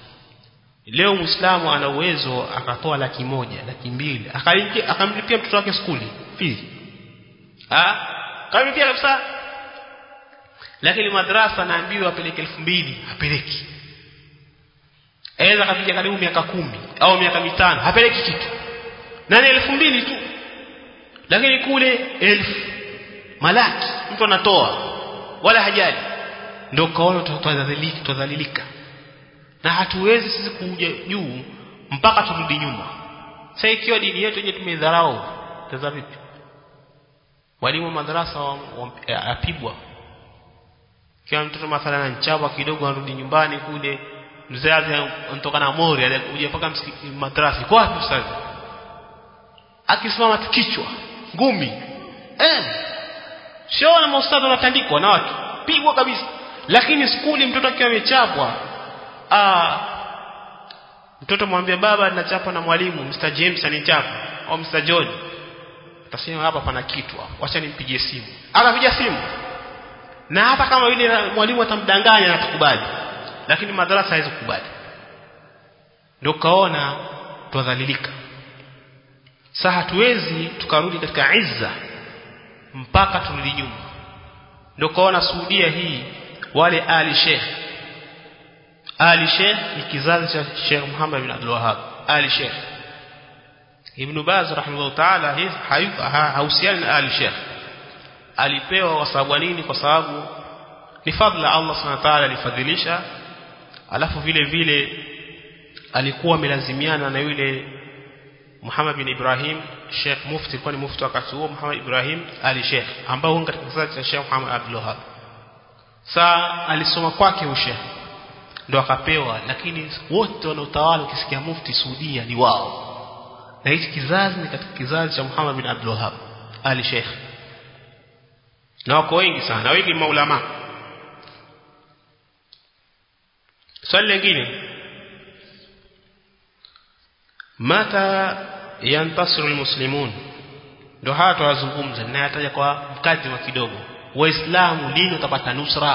Leo Muislamu ana uwezo akatoa laki moja, laki mbili, akamlipia mtoto wake skuli fees. Ah, kamlipia kabisa. Lakini madrasa naambiwa apeleke elfu mbili, hapeleki. Aidha kapiga karibu miaka kumi au miaka mitano, hapeleki kitu. Nani elfu mbili tu. Lakini kule elfu malaki mtu anatoa wala hajali. Ndio kaona tutadhalilika, tutadhalilika. Na hatuwezi sisi kuja juu mpaka turudi nyuma. Sasa ikiwa dini yetu yenyewe tumedharau, tazama vipi? Walimu madrasa apigwa. Kila mtoto mathalan anachapa kidogo anarudi nyumbani kule, mzazi anatoka na mori alikuja mpaka msikiti madrasa. Kwa wapi sasa? Akisimama tukichwa, ngumi. Eh. Sio na maustadhi wanatandikwa na watu. Pigwa kabisa. Lakini skuli mtoto akiwa amechapwa, ah mtoto mwambie baba ninachapa na mwalimu Mister James anichapa au Mister John, utasema hapa pana kitu hapo, acha nimpigie simu. Akapiga simu. Na hata kama yule mwalimu atamdanganya na atakubali, lakini madrasa haiwezi kukubali. Ndio kaona tudhalilika. Sasa hatuwezi tukarudi katika izza mpaka turudi nyuma. Ndio kaona Saudia hii wale Ali Sheikh Ali Sheikh ni kizazi cha Sheikh Muhammad bin Abdul Wahhab. Ali Sheikh Ibn Baz rahimahullah ta'ala hizi hayuka hausiani na Ali Sheikh. Alipewa kwa sababu nini? Kwa sababu ni fadhila Allah Subhanahu wa ta'ala alifadhilisha, alafu vile vile alikuwa amelazimiana na yule Muhammad bin Ibrahim Sheikh Mufti, kwani mufti wakati huo Muhammad Ibrahim Ali Sheikh, ambao huko katika kizazi cha Sheikh Muhammad Abdul Wahhab. Saa alisoma kwake ushe ndo akapewa, lakini wote wanaotawala ukisikia mufti Saudia ni wao, na hichi kizazi ni katika kizazi cha Muhammad bin Abdul Wahhab Ali Sheikh, na wako wengi sana, wengi maulama. Swali lingine, mata yantasiru almuslimun, ndo hata wazungumza na yataja kwa mkadima kidogo. Waislamu lini watapata nusra?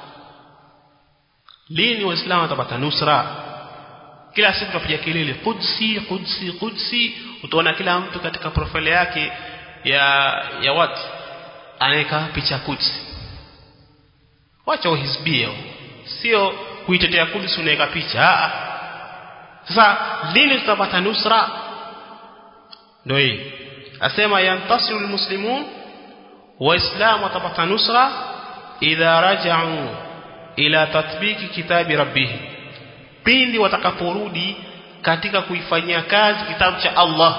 Lini waislamu watapata nusra? Kila siku tunapiga kelele Qudsi Qudsi Qudsi, utaona kila mtu katika profile yake ya ya watu anaweka picha Qudsi. Wacha uhizbia, sio kuitetea Qudsi unaweka picha. Sasa lini tutapata nusra? Ndio hii asema yantasiru almuslimun, waislamu watapata nusra idha raja'u ila tatbiki kitabi rabbih, pindi watakaporudi katika kuifanyia kazi kitabu cha Allah.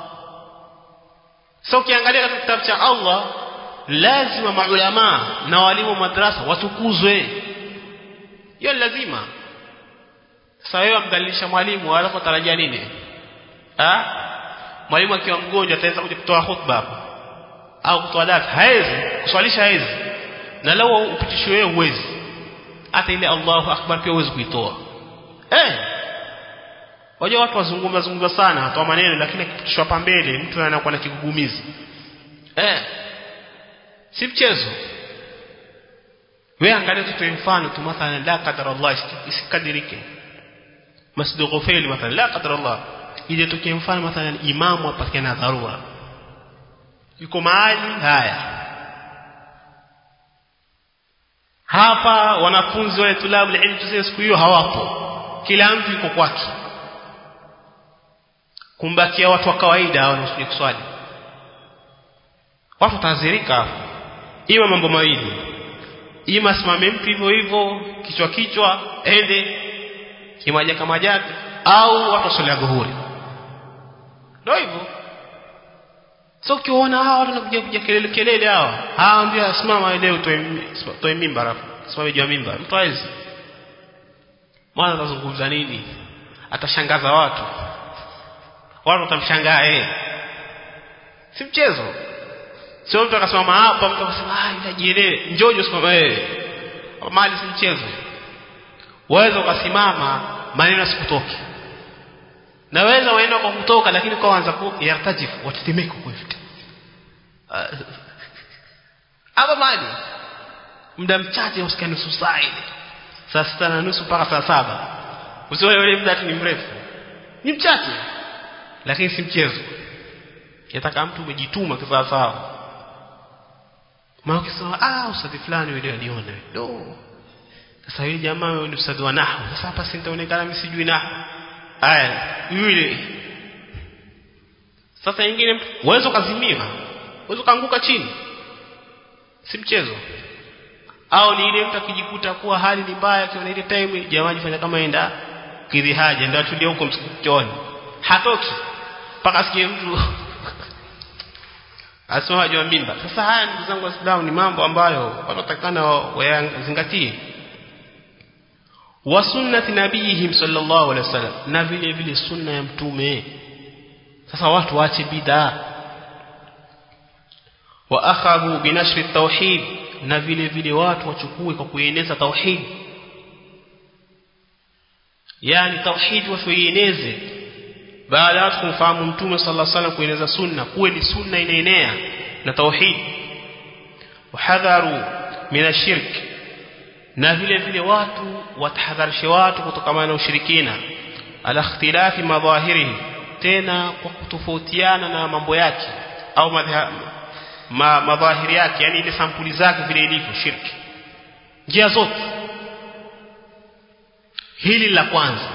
Sasa ukiangalia katika kitabu cha Allah, lazima maulama na walimu madrasa watukuzwe, hiyo lazima. Sasa wewe mdalilisha mwalimu alafu tarajia nini? Ah, mwalimu akiwa mgonjwa ataweza kuja kutoa khutba au kutoa darasa? Hawezi kuswalisha, hawezi. Na lao upitishwe wewe uwezi, hata ile Allahu Akbar pia uwezi kuitoa. Eh, wajua watu wazungumza zungumza sana, hatoa maneno, lakini akipitishwa hapa mbele mtu anakuwa na kigugumizi. Eh, si mchezo. Wewe angalia tu mfano tu, mathalan la qadar Allah, isikadirike Masjid Ghufail mathalan, la qadar Allah, ile tukie mfano mathalan imamu apatikana dharura, yuko mahali haya hapa, wanafunzi wale tulabu ilmu tuseme siku hiyo hawapo, kila mtu yuko kwake, kumbakia watu wa kawaida wanaokuja kuswali. Watu tazirika, ima mambo mawili, ima simame mtu hivyo hivyo kichwa kichwa ende kimaja kama jaka, au watu swali dhuhuri. Ndio hivyo. So ukiona hawa watu wanakuja kuja kelele kelele, hawa haambia simama leo toe mimba, rafu simame juu ya mimba, mtu haizi mwana atazungumza nini? Atashangaza watu, watu watamshangaa yeye, si mchezo. Sio mtu akasimama hapa mtu akasema ah inajielewe njojo simama wewe, mali si mchezo. Waweza ukasimama maneno sikutoki, na waweza waenda kwa kutoka, lakini kwa anza ku yartajifu watatemeka kwa hivyo hapa mali muda mchache, usikane nusu saa ile, saa sita na nusu mpaka saa saba, usiwe yule muda ni mrefu, ni mchache lakini si mchezo. Yataka mtu umejituma kwa sawa. Maana ukisema ah ustadi fulani yule aliona do, sasa yule jamaa yule ustadi wa nahwu, sasa hapa sintaonekana mimi sijui nahwu, aya yule. Sasa nyingine uwezo kazimia, uwezo kaanguka chini, si mchezo. Au ni ile mtu akijikuta kuwa hali ni mbaya, akiona ile time jamaa jifanya kama enda kidhi haja, ndio atulie huko msikitoni, hatoki mpaka asikie mtu asoma juu mimba. Sasa haya ndugu zangu Waislamu ni mambo ambayo wanatakana wayazingatie. Wa sunnati nabiyihim sallallahu alaihi wasallam, na vile vile sunna ya mtume. Sasa watu waache bid'a. Wa akhadhu binashri at-tauhid, na vile vile watu wachukue kwa kueneza tauhid, yani tauhid wasieneze baada ya kumfahamu mtume sallallahu alaihi wasallam, kueneza sunna, kuwe ni sunna inaenea na tauhid. Wahadharu minashirk, na vile vile watu watahadharishe watu kutokana na ushirikina. Ala ikhtilafi madhahirihi, tena kwa kutofautiana na mambo yake au ma madhahiri yake, yani ile sampuli zake vile ilivyo shirki, njia zote. Hili la kwanza,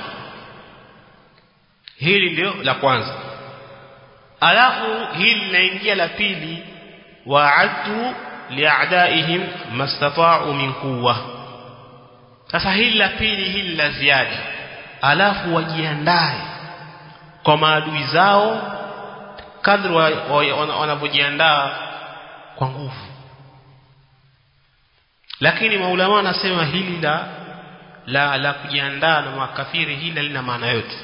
hili ndio la kwanza. Alafu hili linaingia la pili, wa'addu li'a'daihim mastata'u min quwwa. Sasa hili la pili, hili la ziada. Alafu wajiandae kwa maadui zao kadri wanavyojiandaa kwa nguvu. Lakini maulama wanasema hili la la la kujiandaa na makafiri hili lina maana yote.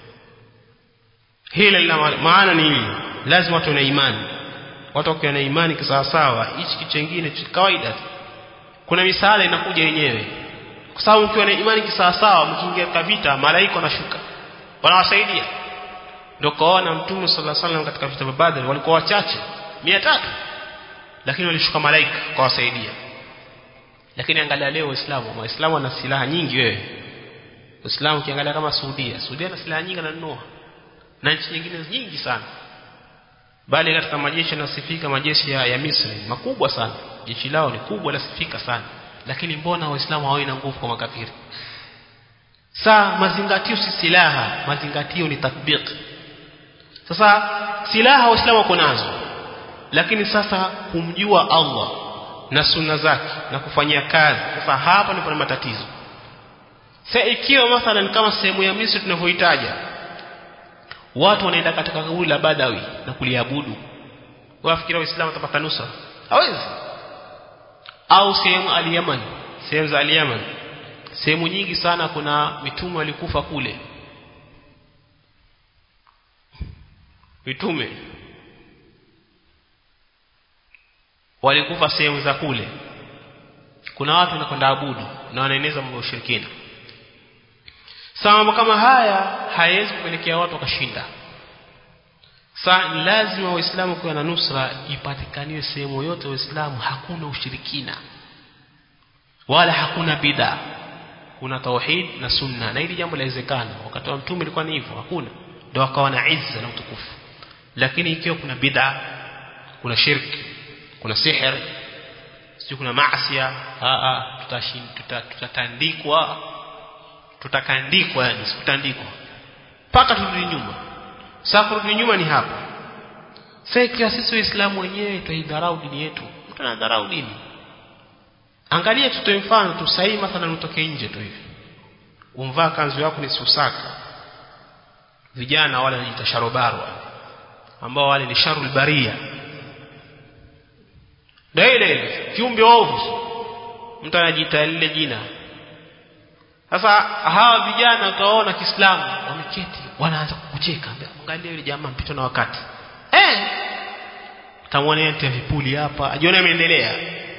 Hili lina maana ni hili, lazima watu na imani. Watu wakiwa na imani kisawa sawa, hichi kitu kingine cha kawaida. Kuna misaada inakuja yenyewe. Kwa sababu ukiwa na imani kisawa sawa, mkiingia katika vita, malaika wanashuka. Wanawasaidia. Ndio kaona Mtume sallallahu alaihi wasallam katika vita vya Badr walikuwa wachache, mia tatu. Lakini walishuka malaika kwa wasaidia. Lakini angalia leo Waislamu, Waislamu wana silaha nyingi wewe. Waislamu kiangalia kama Saudia, Saudia na silaha nyingi ananunua. Na nchi nyingine nyingi sana. Bali katika majeshi yanasifika majeshi ya, ya Misri makubwa sana. Jeshi lao ni kubwa lasifika sana. Lakini mbona Waislamu hawana nguvu kwa makafiri? Saa mazingatio si silaha, mazingatio ni tatbiq. Sasa silaha Waislamu wako nazo. Lakini sasa kumjua Allah na sunna zake na kufanyia kazi, sasa hapa ndipo kuna matatizo. Sasa ikiwa mathalan kama sehemu ya Misri tunavyoitaja, watu wanaenda katika kaburi la Badawi na kuliabudu, wafikiri Waislamu watapata nusra? Hawezi. Au sehemu al-Yaman, sehemu za al-Yaman, sehemu nyingi sana kuna mitume walikufa kule. Mitume walikufa sehemu za kule. Kuna watu wanakwenda abudu na wanaeneza mambo ya ushirikina. Sababu kama haya haiwezi kupelekea watu wakashinda. Sasa lazima Waislamu kwa na nusra ipatikaniwe sehemu yote Waislamu hakuna ushirikina. Wala hakuna bid'a. Kuna tauhid na sunna. Na hili jambo lawezekana. Wakati wa Mtume ilikuwa ni hivyo, hakuna. Ndio wakawa na izza na utukufu. Lakini ikiwa kuna bid'a, kuna shirki, kuna sihir, sio kuna maasi, a a tutashin tutatandikwa tutakandikwa yani sikutandikwa paka turudi nyuma. Sasa kurudi nyuma ni hapa. Sasa sisi Waislamu wenyewe tuidharau dini yetu. Mtu anadharau dini. Angalia tutoe mfano tu sahihi, mathalan utoke nje tu hivi. Umvaa kanzu yako ni susaka. Vijana wale wanajiita sharobaru ambao wale ni sharul baria. Daile kiumbe ovu. Mtu anajiita lile jina. Sasa hawa vijana utaona Kiislamu wameketi wanaanza kukucheka. Angalia yule jamaa mpito na wakati. Eh! Tamwona yeye vipuli hapa, ajiona ameendelea.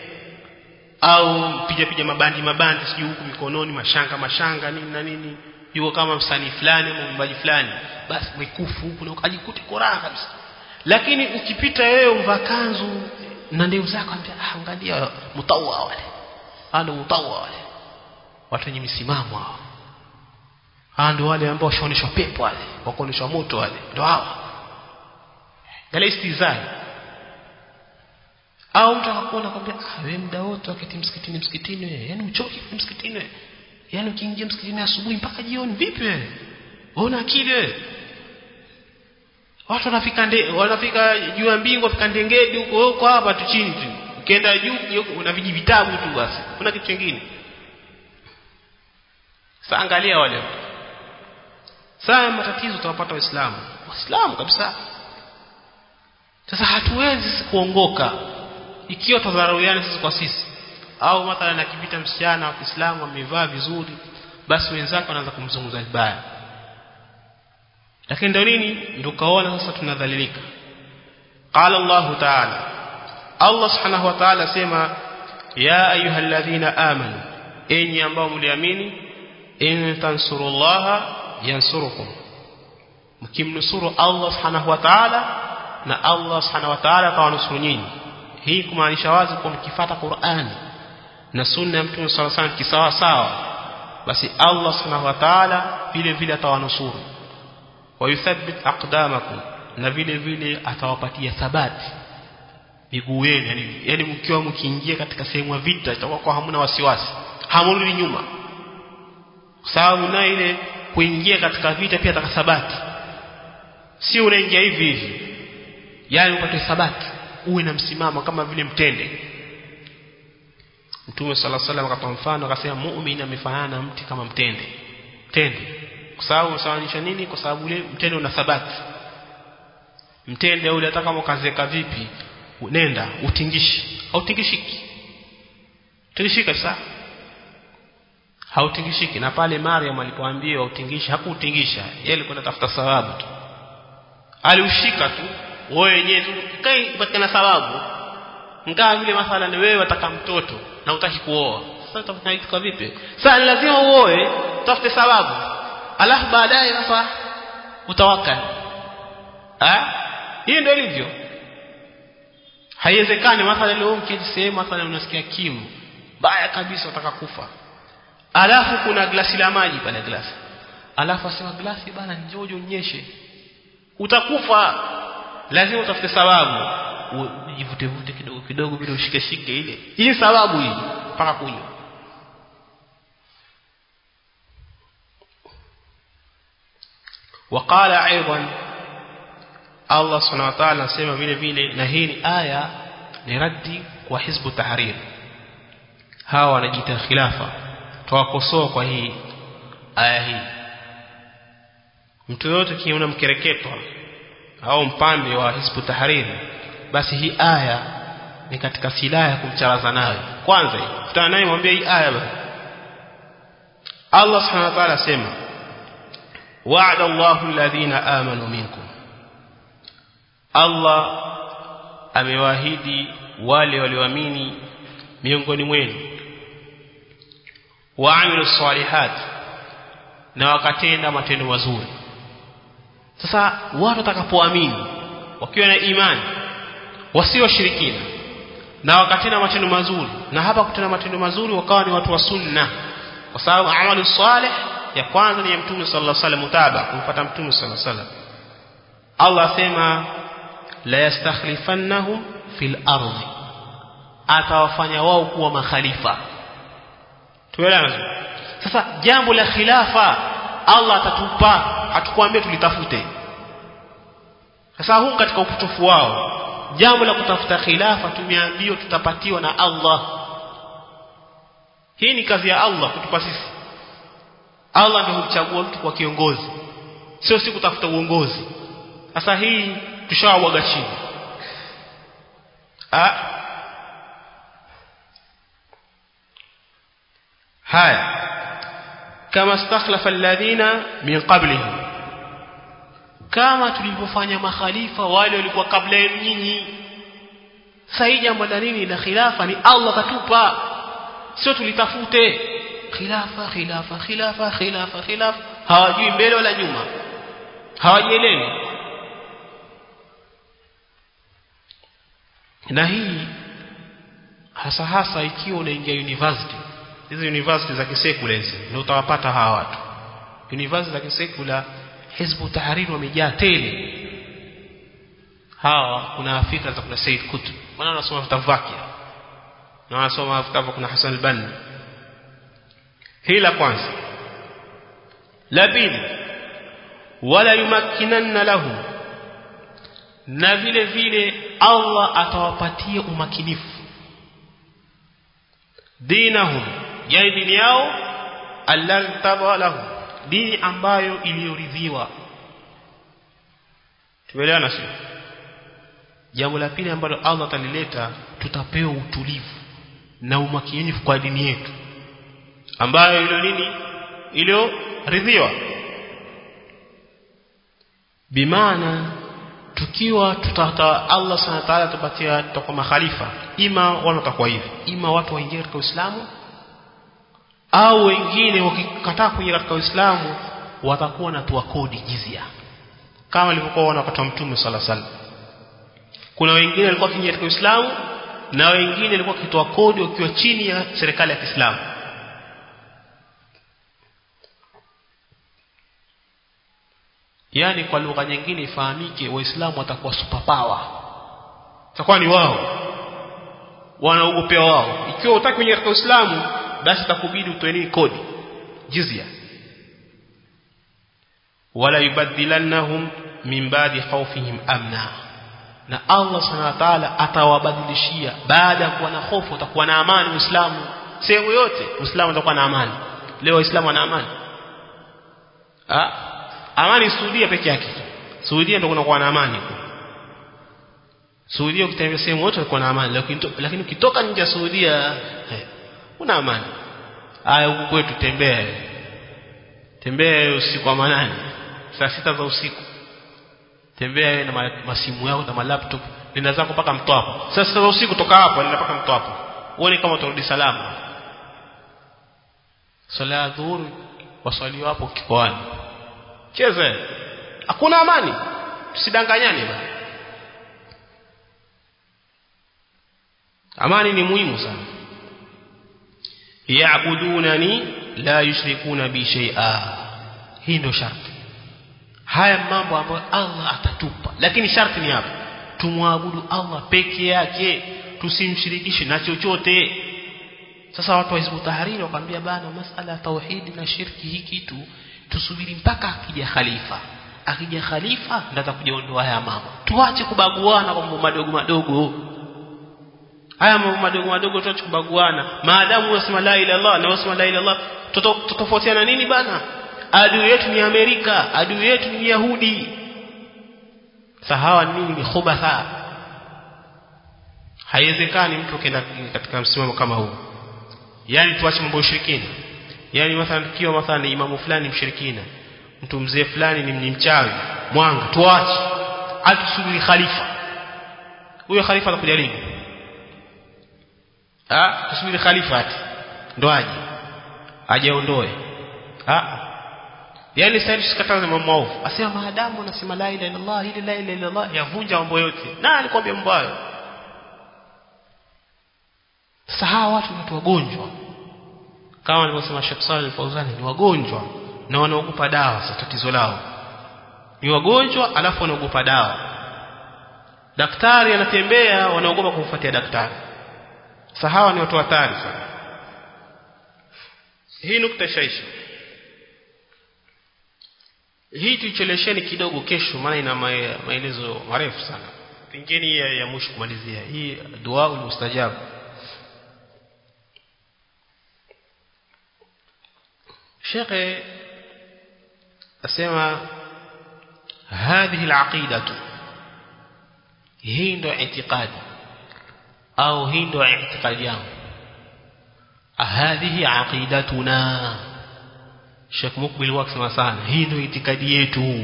Au pija pija mabandi mabandi sijui huku mikononi mashanga mashanga nini na nini. Yuko kama msanii fulani au mwimbaji fulani. Basi mwikufu huku na ukajikuti koraa kabisa. Lakini ukipita wewe umvaa kanzu na ndevu zako ambia angalia mtawa wale. Ana mtawa wale. Watu wenye misimamo hao. Hao ndio wale ambao washaoneshwa pepo wale, wakoneshwa moto wale. Ndio hao. Angalia istizai. Au mtu akakuona kwambia ah wewe muda wote wakati msikitini msikitini wewe, yani uchoki msikitini wewe. Yaani ukiingia msikitini asubuhi mpaka jioni vipi wewe? Una akili wewe? Watu wanafika nde, wanafika juu ya mbingu, wafika ndengedi huko huko hapa tu chini tu. Ukienda juu una viji vitabu tu basi. Kuna kitu kingine. Sasa angalia wale. Sasa matatizo tutapata Waislamu. Waislamu kabisa. Sasa hatuwezi kuongoka ikiwa tadharauiana sisi kwa sisi. Au mathalan akipita msichana wa Kiislamu amevaa vizuri, basi wenzake wanaanza kumzungumza vibaya. Lakini ndio nini? Ndio kaona sasa tunadhalilika. Qala Allah Ta'ala. Allah Subhanahu wa Ta'ala sema ya ayyuhalladhina amanu, enyi ambao mliamini, in tansurullaha yansurukum. Mkimnusuru Allah Subhanahu wa Ta'ala na Allah Subhanahu wa Ta'ala atawanusuru nyinyi. Hii kumaanisha wazi kwa mkifuata Qur'ani na sunna ya Mtume sallallahu alaihi wasallam kisawa sawa, basi Allah Subhanahu wa Ta'ala vile vile atawanusuru. Wa yuthabbit aqdamakum, na vile vile atawapatia thabati miguu yenu. Yani, yani mkiwa mkiingia katika sehemu ya vita itakuwa kwa hamna wasiwasi, hamurudi nyuma. Sababu na ile kuingia katika vita pia atakathabati. Si unaingia hivi hivi. Yani upate thabati, uwe na msimamo kama vile mtende. Mtume sallallahu alaihi wasallam akatoa mfano akasema muumini amefanana na mti kama mtende. Mtende. Kwa sababu unasawanisha nini? Kwa sababu ile mtende una thabati. mtende ule hata kama ukazeka vipi nenda utingishi hautingishiki tingishika sasa hautingishiki. Na pale Maryam alipoambiwa utingisha hakutingisha, yeye alikuwa anatafuta sababu tu, aliushika tu wewe wenyewe tu kai patikana sababu. Ngaa vile mathalan wewe wataka mtoto na utaki kuoa, sasa utafanya kitu vipi? Sasa lazima uoe, tafute sababu, alafu baadaye sasa utawakkal. Ah, hii ndio ilivyo. Haiwezekani mathalan leo mkisema mathalan unasikia kimu baya kabisa utaka kufa, alafu kuna glasi la maji pale glasi, alafu asema glasi bana njoo unyeshe, utakufa. Lazima utafute sababu, ujivute vute kidogo kidogo bila ushike shike ile. Hii sababu hii mpaka kunywa. Waqala aidan, Allah subhanahu wa ta'ala anasema vile vile, na hii ni aya ni raddi kwa Hizbu Tahrir. Hawa wanajiita khilafa, tuwakosoa kwa hii aya hii. Mtu yote kiona mkereketo au mpambe wa Hizbu Tahrir, basi hii aya ni katika silaha ya kumcharaza nayo. Kwanza tutana naye mwambie hii aya basi. Allah subhanahu wa ta'ala asema wa'ada Allahu alladhina amanu minkum, Allah amewaahidi wale walioamini miongoni mwenu, wa'amilu salihat, na wakatenda matendo mazuri. Sasa watu watakapoamini wakiwa na imani, wasio shirikina, na wakatenda matendo mazuri, na hapa kutenda matendo mazuri wakawa ni watu wa sunna, kwa sababu amalu salih ya kwanza ni ya Mtume sallallahu alaihi wasallam, mutaba kumfuata Mtume sallallahu alaihi wasallam. Allah asema la yastakhlifannahum fil ardi, atawafanya wao kuwa makhalifa. Tuelewana? Sasa jambo la khilafa Allah atatupa, hatukwambia tulitafute. Sasa huu katika upotofu wao, jambo la kutafuta khilafa tumeambiwa tutapatiwa na Allah. Hii ni kazi ya Allah kutupa sisi. Allah ndiye humchagua mtu kwa kiongozi, sio si kutafuta uongozi. Sasa hii tushawabwaga chini. Ah, haya kama istakhlafa alladhina min qablihim, kama tulivyofanya makhalifa wale walikuwa kabla yenu nyinyi. Sasa hii jambo la nini la khilafa ni Allah katupa, sio tulitafute. Khilafa khilafa khilafa khilafa khilafa, hawajui mbele wala nyuma, hawajielewi. Na hii hasa hasa ikiwa unaingia university, hizo university za kisekula hizi ndio utawapata hawa watu. University za kisekula Hizbu Tahrir wamejaa tele. Hawa kuna fikra za kuna Said Qutb, maana wanasoma vitabu vyake, na wanasoma vitabu kuna Hassan al-Banna. Hii la kwanza. La pili, wala yumakkinanna lahum, na vile vile Allah atawapatia umakinifu dinahum, yani dini yao, alladhi tabalahum, dini ambayo iliyoridhiwa. Tuelewana sio? Jambo la pili ambalo Allah atalileta, tutapewa utulivu na umakinifu kwa dini yetu ambayo ile nini iliyoridhiwa. Bimaana tukiwa tutata Allah subhanahu wa ta'ala tupatia tutakuwa makhalifa, ima wao watakuwa hivi, ima watu waingie katika Uislamu, au wengine wakikataa kuingia katika Uislamu watakuwa na toa kodi jizia, kama ilivyokuwa wakati wa Mtume sallallahu alaihi wasallam. Kuna wengine walikuwa wakiingia katika Uislamu na wengine walikuwa wakitoa kodi wakiwa chini ya serikali ya Kiislamu. Yani kwa lugha nyingine ifahamike, Waislamu watakuwa superpower, watakuwa ni wao, wanaogopea wao. Ikiwa utaki kuingia katika Uislamu, basi itakubidi utoe nini? Kodi, jizya. Wala yubadilannahum min ba'di khawfihim amna, na Allah subhanahu wa ta'ala atawabadilishia baada ya kuwa na hofu, utakuwa na amani. Uislamu sehemu yote Uislamu utakuwa na amani. Leo Waislamu wana amani? Ah, amani Saudia peke yake. Saudia ndio kuna kuwa na amani. Saudia ukitembea sehemu yote uko na amani, lakini lakini ukitoka nje ya Saudia una amani. Haya huku kwetu tembea. Tembea usiku wa manane, saa sita za usiku. Tembea na masimu yako na laptop, nenda zako mpaka Mtwapa. Saa sita za usiku toka hapo nenda mpaka Mtwapa. Uone kama utarudi salama. Sala dhuhur wasali hapo kikoani. Cheze. Hakuna amani. Tusidanganyane bwana. Amani ni muhimu sana. Yaabudunani la yushrikuna bi shay'a. Hii ndio sharti. Haya mambo ambayo Allah atatupa, lakini sharti ni hapa, tumwabudu Allah peke yake, tusimshirikishe na chochote. Sasa watu wa Hizbu Tahrir wakamwambia bana, masala ya tauhid na shirki hii kitu tusubiri mpaka akija khalifa. Akija khalifa ndio atakujaondoa haya mambo. Tuache kubaguana kwa mambo madogo madogo. Haya mambo madogo madogo tuache kubaguana. Maadamu unasema la ilaha illallah na unasema la ilaha illallah, tutofautiana nini bana? Adui yetu ni Amerika, adui yetu ni Yahudi. Sahawa nini ni khubatha. Haiwezekani mtu kenda katika msimamo kama huu. Yaani tuache mambo ya ushirikina. Yaani mathalan kiwa mathalan imamu fulani mshirikina, mtu mzee fulani ni mchawi, mwanga, tuache. Atusubiri khalifa. Huyo khalifa atakuja lini? Ah, tusubiri khalifa ati ndo aje. Aje aondoe. Ah. Yaani sasa tusikataze mambo maovu. Asema maadamu unasema la ilaha illallah, ile la ilaha illallah yavunja mambo yote. Na alikwambia mambo hayo. Sasa hawa watu ni watu wagonjwa. Kama alivyosema Sheikh Saleh Al-Fawzani, ni wagonjwa na wanaogopa dawa. Sasa tatizo lao ni wagonjwa alafu wanaogopa dawa. Daktari anatembea, wanaogopa kumfuatia daktari. Sasa hawa ni watu hatari sana. Hii nukta shaisha. Hii tuchelesheni kidogo kesho, maana ina maelezo marefu sana. Pengine ya, ya mwisho kumalizia. Hii dua ul-mustajab. Sheikh asema هذه العقيدة hii ndio itikadi au hii ndio itikadi yangu. هذه عقيدتنا. Sheikh Mukbil wakisema sana hii ndio itikadi yetu.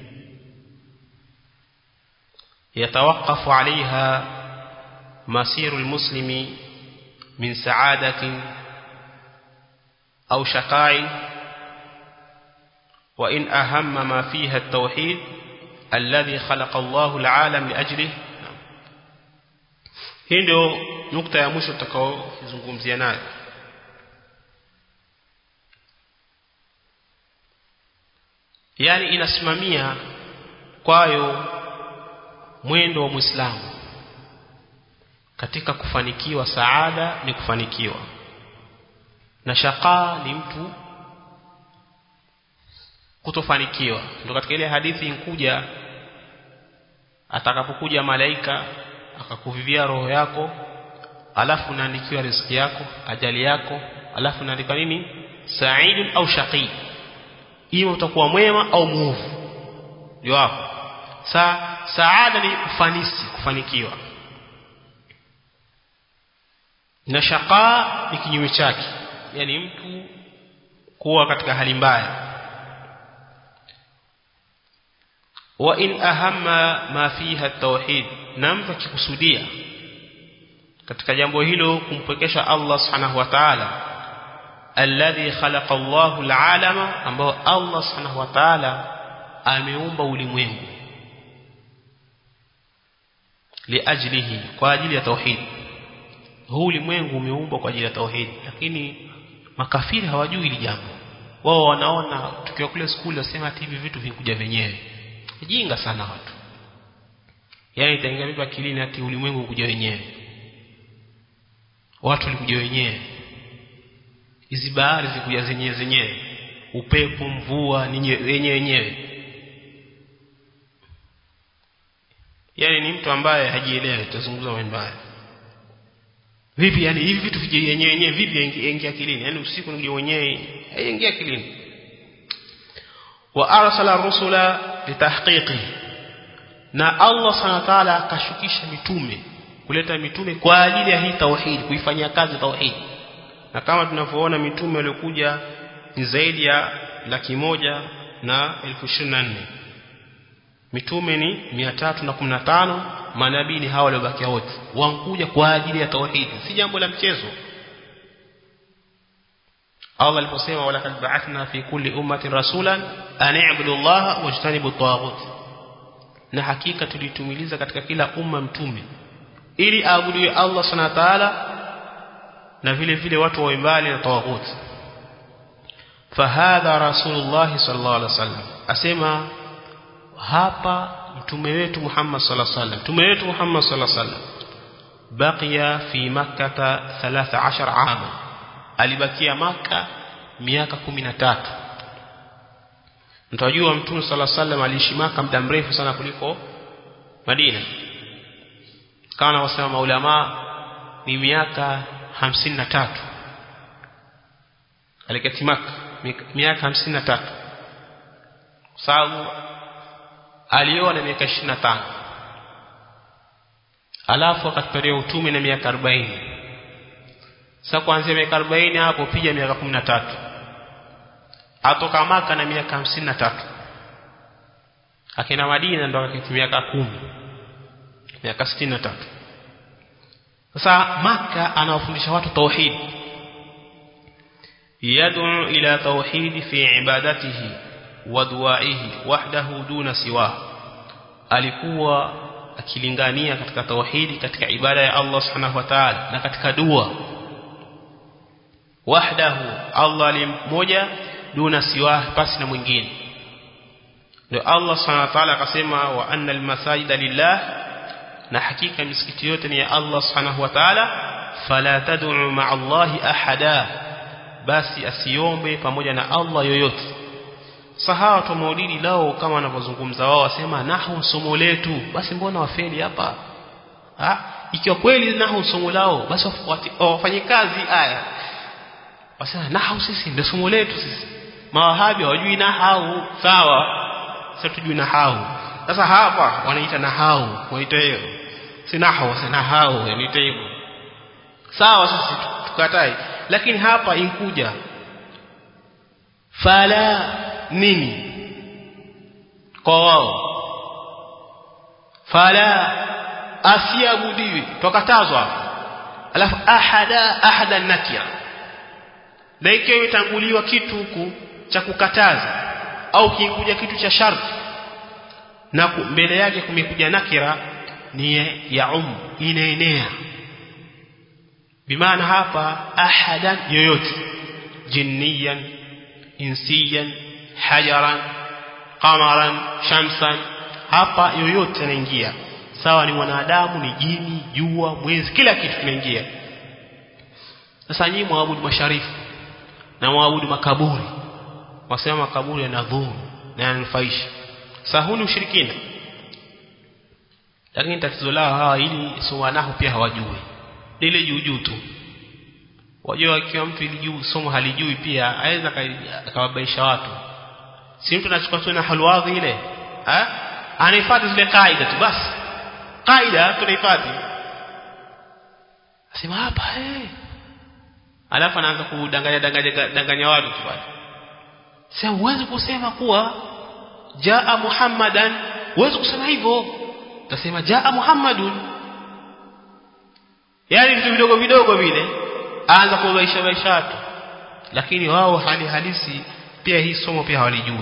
يتوقف عليها مسير المسلم من سعادة أو شقاء، وإن أهم ما فيها التوحيد الذي خلق الله العالم لأجله. hii ndio nukta ya mwisho tutakaozungumzia nayo. Yani inasimamia kwayo mwendo wa Muislamu katika kufanikiwa. Saada ni kufanikiwa, na shaqa ni mtu kutofanikiwa. Ndio katika ile hadithi inkuja, atakapokuja malaika akakuvivia roho yako, alafu unaandikiwa riziki yako, ajali yako, alafu unaandika nini? Sa'id au shaqi. Ima utakuwa mwema au muovu. Ndio hapo. Sa saada ni ufanisi, kufanikiwa. Na shaqa ni kinyume chake, yani mtu kuwa katika hali mbaya. Wa in ahamma ma fiha at-tauhid, na mtu akikusudia katika jambo hilo kumpwekesha Allah subhanahu wa ta'ala, alladhi khalaqa Allahu al-alama, ambao Allah subhanahu wa ta'ala ameumba ulimwengu, liajlihi, kwa ajili ya tauhid. Huu ulimwengu umeumbwa kwa ajili ya tauhid, lakini makafiri hawajui hili jambo. Wao wanaona tukiwa kule shule wasema ati hivi vitu vinakuja wenyewe. Jinga sana watu. Yaani itaingia vipi akilini ati ulimwengu kuja wenyewe? Watu walikuja wenyewe. Hizi bahari zikuja zenyewe zenyewe. Upepo, mvua ni wenyewe wenyewe. Yaani ni mtu ambaye hajielewi, tuzungumza mambo haya. Vipi yani hivi vitu vije wenyewe wenyewe vipi yaingia akilini? Yaani usiku ndio wenyewe yaingia akilini. Wa arsala rusula litahqiqi, na Allah Subhanahu wa ta'ala akashukisha mitume, kuleta mitume kwa ajili ya hii tauhid, kuifanyia kazi tauhid. Na kama tunavyoona mitume waliokuja ni zaidi ya laki moja na elfu ishirini na nne. Mitume ni mia tatu na kumi na tano, manabii ni hawa waliobakia wote wankuja kwa ajili ya tauhid, si jambo la mchezo. Allah aliposema wala kad ba'athna fi kulli ummatin rasulan an i'budu Allaha wajtanibu at-taghut, na hakika tulitumiliza katika kila umma mtume ili aabudiwe Allah Subhanahu wa ta'ala na vile vile watu wawe mbali na taghut. Fahadha rasulullah sallallahu alaihi wasallam, asema hapa mtume wetu Muhammad sallallahu alaihi wasallam, mtume wetu Muhammad sallallahu alaihi wasallam baqiya fi makkah thalathata ashara ama, alibakia Makkah miaka kumi na tatu. Mtajua mtume sallallahu alaihi wasallam aliishi Makkah muda mrefu sana kuliko Madina. Kana wasema maulama ni miaka hamsini na tatu. Alikati Makkah miaka hamsini na tatu. Sababu alioa na miaka ishirini na tano. Alafu akatperea utume na miaka arobaini. Sasa kuanzia miaka arobaini hapo pija miaka kumi na tatu. Atoka Makkah na miaka hamsini na tatu. Akina Madina ndo akaketi miaka kumi. Miaka sitini na tatu. Sasa Makkah anawafundisha watu tauhid. Yad'u ila tauhid fi ibadatihi wa du'aihi wahdahu duna siwa. Alikuwa akilingania katika tauhidi, katika ibada ya Allah Subhanahu wa ta'ala na katika dua. Wahdahu, Allah ni mmoja, duna siwa, pasi na mwingine. Ndio Allah Subhanahu wa ta'ala akasema wa anna al-masajida lillah, na hakika misikiti yote ni ya Allah Subhanahu wa ta'ala, fala tad'u ma'a Allahi ahada, basi asiombe pamoja na Allah yoyote. Sahaba wa Maulidi lao kama wanavyozungumza wao wasema nahu somo letu, basi mbona wafeli hapa? Ah, ikiwa kweli nahu somo lao basi wafanye kazi aya. Wasema nahu sisi ndio somo letu sisi. Mawahabi hawajui nahu, sawa? Sasa tujui nahu. Sasa hapa wanaita nahu, wanaita hiyo. Si nahu, si nahu, wanaita hivyo. Sawa, sisi tukatai. Lakini hapa inkuja fala nini kwa wao, fala asiabudiwi, tukatazwa. Alafu ahada, ahada nakia, na ikiwa itanguliwa kitu huku cha kukataza au kinkuja kitu cha sharti na mbele yake kumekuja nakira, ni ya um, inaenea. Bimaana hapa ahadan yoyote, jinniyan, insiyan, hajaran, qamaran, shamsan, hapa yoyote anaingia. Sawa ni mwanadamu, ni jini, jua, mwezi, kila kitu kinaingia. Sasa nyinyi muabudu masharifu na muabudu makaburi, wasema makaburi yanadhuru na yananufaisha. Sasa huu ni ushirikina. Lakini tatizo lao hawa ili suwanahu pia hawajui. Ile juu juu tu. Wajua ikiwa mtu ili juu somo halijui pia aweza akawabaisha watu. Si mtu anachukua tu na halwadhi ile, eh? Anaifuata zile kaida tu basi. Kaida tunaifuata. Asema hapa eh. Alafu anaanza kudanganya danganya danganya watu tu basi. Sasa uweze kusema kuwa jaa Muhammadan, uweze kusema hivyo. Utasema jaa Muhammadun. Yaani vitu vidogo vidogo vile aanza kubaisha baisha watu. Lakini wao hali halisi pia hii somo pia hawalijui.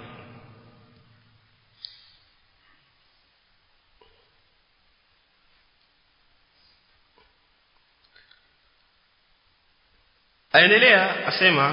Aendelea asema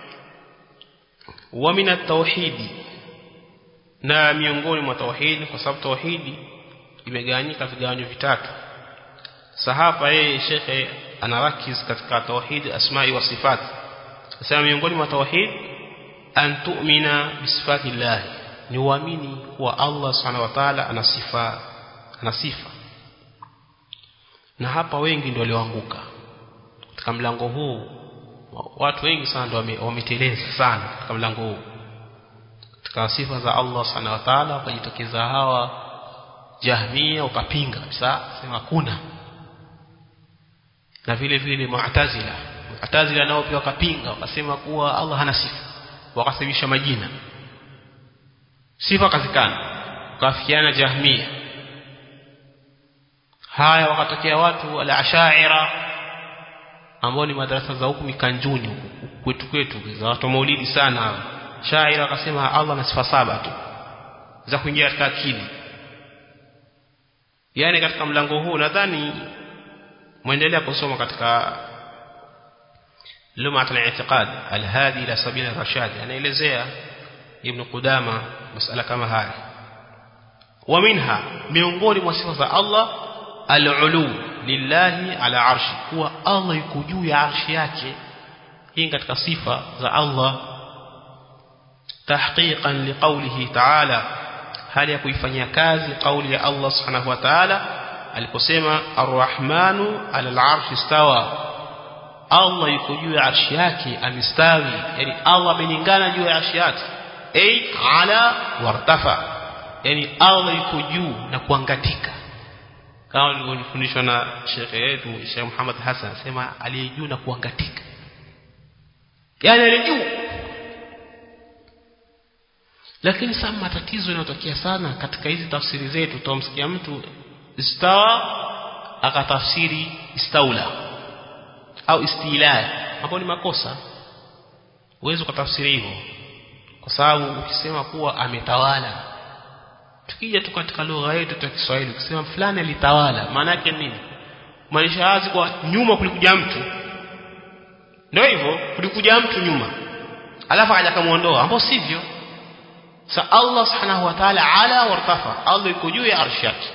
wa min at-tauhidi, na miongoni mwa tauhidi, kwa sababu tauhidi imegawanyika vigawanyo vitatu. Sahaba yeye shekhe anarakiz katika tauhid asma'i wa sifat. Asema miongoni mwa tauhid an tu'mina bi sifati Allah, ni uamini kuwa Allah subhanahu wa ta'ala ana sifa, ana sifa. Na hapa wengi ndio walioanguka katika mlango huu. Watu wengi sana ndio wameteleza sana katika mlango huu. Katika sifa za Allah subhanahu wa ta'ala wakajitokeza hawa Jahmia wakapinga kabisa, sema kuna. Na vile vile Mu'tazila Mu'tazila nao pia wakapinga, wakasema kuwa Allah hana sifa, wakasababisha majina, sifa kazikana, wakafikiana Jahmia. Haya wakatokea watu al-Ash'ira ambao ni madrasa za huku Mikanjuni kwetu kwetu za watu maulidi sana. Ash'ira wakasema Allah ana sifa saba tu za kuingia katika akili. Yani katika mlango huu nadhani muendelea kusoma katika Lum'at al-i'tiqad al-hadi ila sabil ar-rashad, anaelezea Ibn Qudama masala kama haya. Wa minha, miongoni mwa sifa za Allah al-ulu lillahi ala arshi, kuwa Allah yuko juu ya arshi yake. Hii katika sifa za Allah, tahqiqan liqawlihi ta'ala, hali ya kuifanyia kazi kauli ya Allah subhanahu wa ta'ala aliposema ar-rahmanu ala al-arshi istawa, Allah yuko juu ya arshi yake amistawi, yani Allah ameningana juu ya arshi yake, ay ala wartafa, yani Allah yuko juu na kuangatika, kama nilivyofundishwa na Sheikh yetu Sheikh Muhammad Hassan, sema aliye juu na kuangatika, yani aliye juu. Lakini sasa matatizo yanatokea sana katika hizi tafsiri zetu. Tutamsikia mtu istawa akatafsiri istaula au istila, hapo ni makosa. Uwezo kutafsiri hivyo, kwa sababu ukisema kuwa ametawala, tukija tu katika lugha yetu ya Kiswahili ukisema fulani alitawala, maana yake nini? Maanisha wazi kwa nyuma kulikuja mtu, ndio hivyo, kulikuja mtu nyuma alafu akaja kumuondoa, hapo sivyo. Sa Allah subhanahu wa ta'ala ala wartafa, Allah yuko juu ya arshi yake.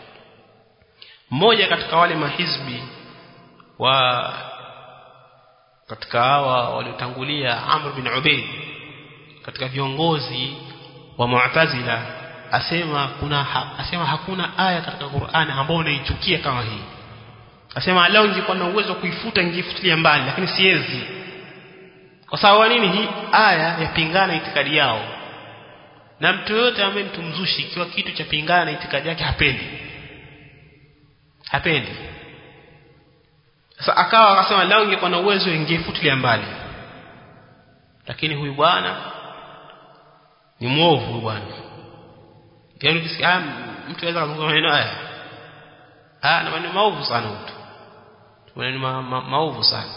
Mmoja katika wale mahizbi wa katika hawa waliotangulia, Amr bin Ubayd, katika viongozi wa Mu'tazila, asema kuna ha, asema hakuna aya katika Qur'an ambayo unaichukia kama hii. Asema lao ningekuwa na uwezo kuifuta ningefutilia mbali, lakini siwezi. Kwa sababu nini? Hii aya yapingana itikadi yao. Na mtu yote ambaye mtumzushi ikiwa kitu cha pingana na itikadi yake hapendi. Hapendi. Sasa akawa akasema lao ingekuwa na uwezo ingefutilia mbali. Lakini huyu bwana ni mwovu huyu bwana. Yaani ukisikia mtu anaweza kuzungumza maneno haya. Ah, na maneno maovu sana mtu. Maneno ma, ma, maovu sana.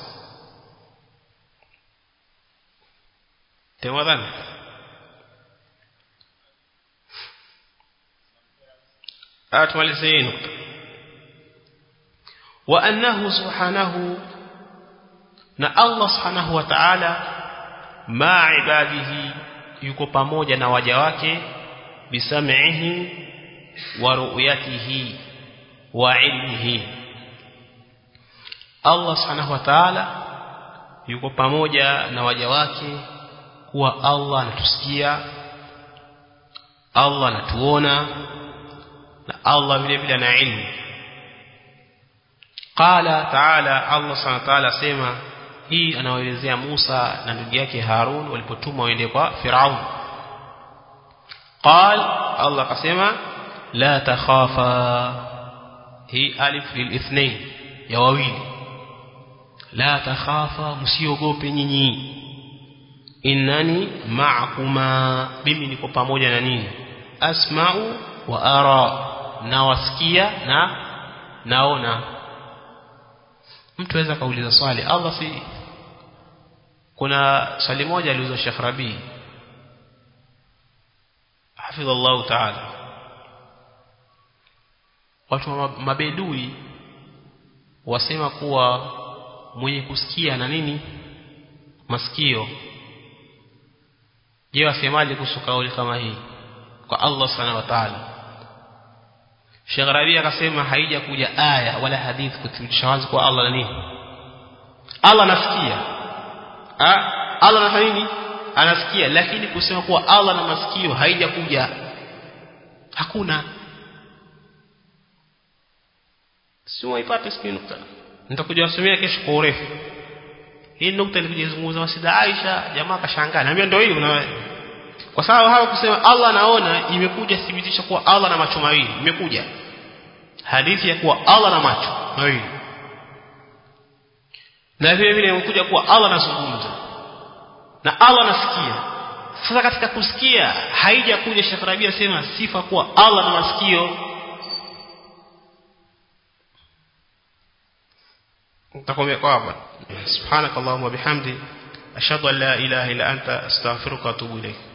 Temadhani. Atumalizie nukta. Wa annahu subhanahu, na Allah subhanahu wa ta'ala, ma ibadihi, yuko pamoja na waja wake, bisam'ihi wa ru'yatihi wa ilmihi. Allah subhanahu wa ta'ala yuko pamoja na waja wake, kuwa Allah anatusikia, Allah anatuona, na Allah vile vile ana ilmu. Qala ta'ala, Allah subhanahu wa ta'ala sema, hii anawaelezea Musa na ndugu yake Harun walipotumwa waende kwa Firaun. Qal, Allah akasema, la takhafa, hii alif lilithnain, ya wawili. La takhafa, msiogope nyinyi, innani ma'akuma, mimi niko pamoja na nyinyi, asma'u wa ara, na wasikia na naona. Mtu aweza kauliza swali, Allah si, kuna swali moja aliulizwa Sheikh Rabi hafidhallahu ta'ala, watu mabedui wasema kuwa mwenye kusikia na nini masikio. Je, wasemaje kuhusu kauli kama hii kwa Allah subhanahu wa ta'ala? Sheikh Rabi akasema haija kuja aya wala hadithi kuthibitisha wazi kwa Allah na nini, Allah anasikia. Ah, Allah anafanya nini? Anasikia. Lakini kusema kuwa Allah na masikio haija kuja, hakuna. Sio ipate siku nukta, nitakuja wasomea kesho kwa urefu. Hii nukta ilikujizungumza wasida Aisha, jamaa kashangaa, naambia ndio hiyo na kwa sababu hawa kusema Allah anaona imekuja thibitisha kuwa Allah na macho mawili imekuja hadithi ya kuwa Allah na macho mawili na vile vile imekuja kuwa Allah anazungumza na Allah anasikia. Sasa katika kusikia haija kuja Sheikh Rabi asema sifa kuwa Allah na masikio. nitakomea kwa hapa. Subhanakallahumma bihamdi ashhadu an la ilaha illa anta astaghfiruka wa atubu ilayk.